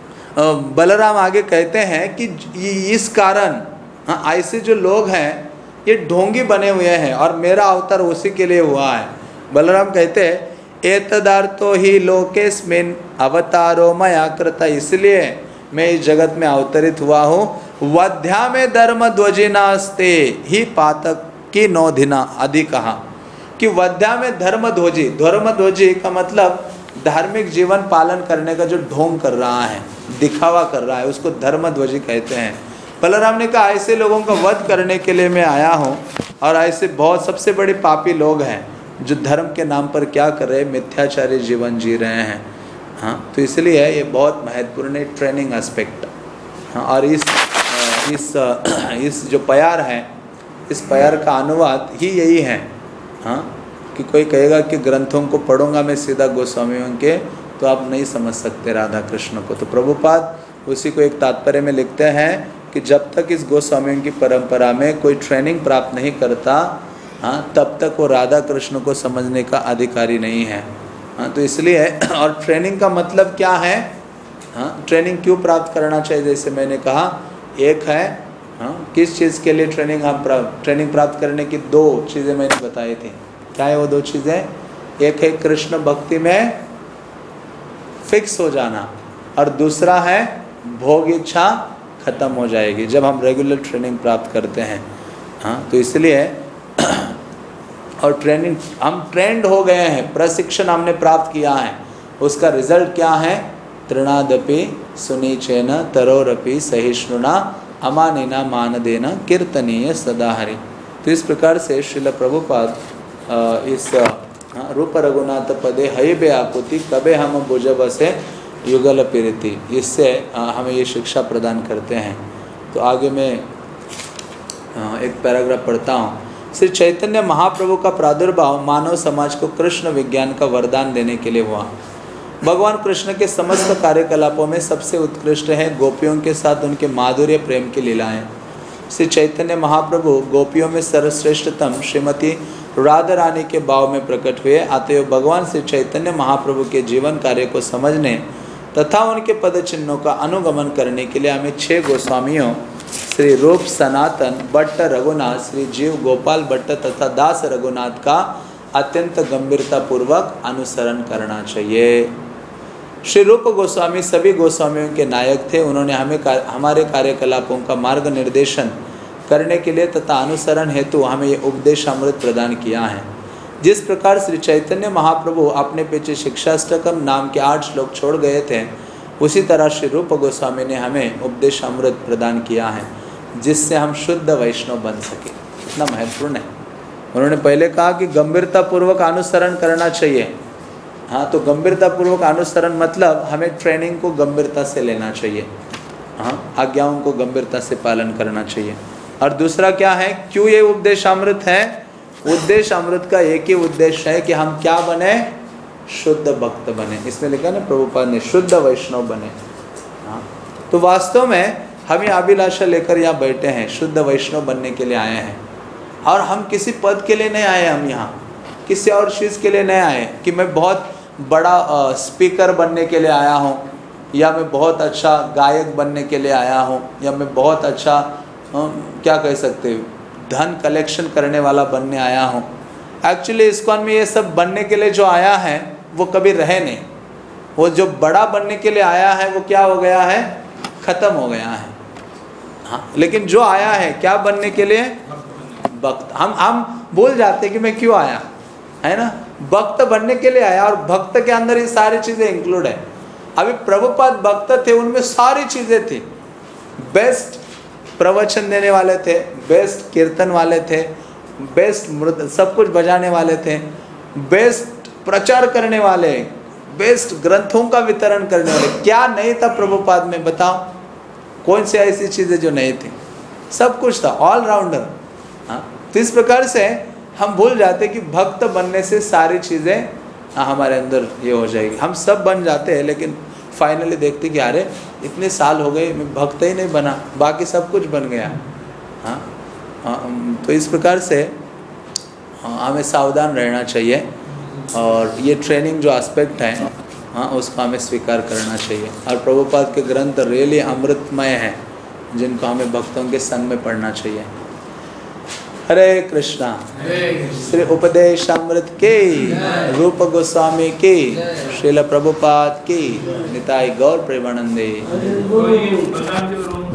Speaker 1: बलराम आगे कहते हैं कि इस कारण हाँ ऐसे जो लोग हैं ये ढोंगी बने हुए हैं और मेरा अवतार उसी के लिए हुआ है। बलराम कहते हैं एतदार्थो ही लोकेस्मिन अवतारो मया कृता, इसलिए मैं इस जगत में अवतरित हुआ हूँ। वध्या में धर्म ध्वजिनास्ते ही पातक की नौधिना आदि कहा कि वध्या में धर्म ध्वजी, धर्म ध्वजी का मतलब धार्मिक जीवन पालन करने का जो ढोंग कर रहा है, दिखावा कर रहा है, उसको धर्म ध्वजी कहते हैं। बलराम ने कहा ऐसे लोगों का वध करने के लिए मैं आया हूँ, और ऐसे बहुत सबसे बड़े पापी लोग हैं जो धर्म के नाम पर क्या कर रहे हैं, मिथ्याचारी जीवन जी रहे हैं। हाँ, तो इसलिए ये बहुत महत्वपूर्ण ट्रेनिंग एस्पेक्ट। हाँ, और इस इस इस जो प्यार है, इस प्यार का अनुवाद ही यही है। हाँ, कि कोई कहेगा कि ग्रंथों को पढ़ूंगा मैं सीधा गोस्वामियों के, तो आप नहीं समझ सकते राधा कृष्ण को। तो प्रभुपाद उसी को एक तात्पर्य में लिखते हैं कि जब तक इस गोस्वामियों की परंपरा में कोई ट्रेनिंग प्राप्त नहीं करता, हाँ, तब तक वो राधा कृष्ण को समझने का अधिकारी नहीं है। हाँ, तो इसलिए और ट्रेनिंग का मतलब क्या है, हाँ, ट्रेनिंग क्यों प्राप्त करना चाहिए, जैसे मैंने कहा एक है, हाँ, किस चीज़ के लिए ट्रेनिंग हम प्राप्त ट्रेनिंग प्राप्त करने की दो चीज़ें मैंने बताई थी। क्या है वो दो चीज़ें? एक है कृष्ण भक्ति में फिक्स हो जाना, और दूसरा है भोग इच्छा खत्म हो जाएगी जब हम रेगुलर ट्रेनिंग प्राप्त करते हैं। हाँ, तो इसलिए और ट्रेनिंग हम ट्रेंड हो गए हैं, प्रशिक्षण हमने प्राप्त किया है, उसका रिजल्ट क्या है? तृणादपि सुनीचेन तरोरपि सहिष्णुना अमानिना मानदेना कीर्तनीय सदा हरि। तो इस प्रकार से श्रील प्रभुपाद इस रूप रघुनाथ पदे हय बे आकुति कबे हम भुज बसे युगल पीरिति, इससे हमें ये शिक्षा प्रदान करते हैं। तो आगे मैं एक पैराग्राफ पढ़ता हूँ। श्री चैतन्य महाप्रभु का प्रादुर्भाव मानव समाज को कृष्ण विज्ञान का वरदान देने के लिए हुआ। भगवान कृष्ण के समस्त कार्यकलापों में सबसे उत्कृष्ट है गोपियों के साथ उनके माधुर्य प्रेम की लीलाएं। श्री चैतन्य महाप्रभु गोपियों में सर्वश्रेष्ठतम श्रीमती राधा रानी के भाव में प्रकट हुए। अतएव भगवान श्री चैतन्य महाप्रभु के जीवन कार्य को समझने तथा उनके पद चिन्हों का अनुगमन करने के लिए हमें छह गोस्वामियों श्री रूप सनातन भट्ट रघुनाथ, श्री जीव गोपाल भट्ट तथा दास रघुनाथ का अत्यंत गंभीरता पूर्वक अनुसरण करना चाहिए। श्री रूप गोस्वामी सभी गोस्वामियों के नायक थे। उन्होंने हमें कार, हमारे कार्यकलापों का मार्ग निर्देशन करने के लिए तथा अनुसरण हेतु हमें ये उपदेश अमृत प्रदान किया है। जिस प्रकार श्री चैतन्य महाप्रभु अपने पीछे शिक्षाष्टकम नाम के आठ श्लोक छोड़ गए थे, उसी तरह श्री रूप गोस्वामी ने हमें उपदेश अमृत प्रदान किया है, जिससे हम शुद्ध वैष्णव बन सके। इतना महत्वपूर्ण है। उन्होंने पहले कहा कि गंभीरतापूर्वक अनुसरण करना चाहिए। हाँ, तो गंभीरतापूर्वक अनुसरण मतलब हमें ट्रेनिंग को गंभीरता से लेना चाहिए। हाँ, आज्ञाओं को गंभीरता से पालन करना चाहिए। और दूसरा क्या है, क्यों ये उपदेश अमृत है? उद्देश्य अमृत का एक ही उद्देश्य है कि हम क्या बने? शुद्ध भक्त बने। इसमें लिखा ना प्रभुपाद ने, शुद्ध वैष्णव बने। हाँ, तो वास्तव में हम ये अभिलाषा लेकर यहाँ बैठे हैं, शुद्ध वैष्णव बनने के लिए आए हैं। और हम किसी पद के लिए नहीं आए, हम यहाँ किसी और चीज़ के लिए नहीं आए कि मैं बहुत बड़ा स्पीकर बनने के लिए आया हूँ, या मैं बहुत अच्छा गायक बनने के लिए आया हूँ, या मैं बहुत अच्छा आ, क्या कह सकते हैं, धन कलेक्शन करने वाला बनने आया हूँ। एक्चुअली इस्कॉन में ये सब बनने के लिए जो आया है वो कभी रहे नहीं। वो जो बड़ा बनने के लिए आया है वो क्या हो गया है? खत्म हो गया है। हाँ, लेकिन जो आया है क्या बनने के लिए? भक्त। हम हम भूल जाते हैं कि मैं क्यों आया, है ना? भक्त बनने के लिए आया, और भक्त के अंदर ये सारी चीज़ें इंक्लूड है। अभी प्रभुपाद भक्त थे, उनमें सारी चीज़ें थी। बेस्ट प्रवचन देने वाले थे, बेस्ट कीर्तन वाले थे, बेस्ट मृद सब कुछ बजाने वाले थे, बेस्ट प्रचार करने वाले, बेस्ट ग्रंथों का वितरण करने वाले। क्या नहीं था प्रभुपाद में? बताओ कौन सी ऐसी चीज़ें जो नहीं थी? सब कुछ था, ऑल राउंडर। हाँ, तो इस प्रकार से हम भूल जाते कि भक्त बनने से सारी चीज़ें हमारे अंदर ये हो जाएगी। हम सब बन जाते हैं, लेकिन फाइनली देखते कि अरे इतने साल हो गए मैं भक्त ही नहीं बना, बाकी सब कुछ बन गया। हाँ, तो इस प्रकार से हमें सावधान रहना चाहिए, और ये ट्रेनिंग जो एस्पेक्ट है, हाँ, उसको हमें स्वीकार करना चाहिए। और प्रभुपाद के ग्रंथ रियली अमृतमय हैं, जिनको हमें भक्तों के संग में पढ़ना चाहिए। हरे कृष्णा। श्री उपदेशामृत के रूप गोस्वामी की, श्रील प्रभुपाद की, निताई गौर प्रेमानंदे।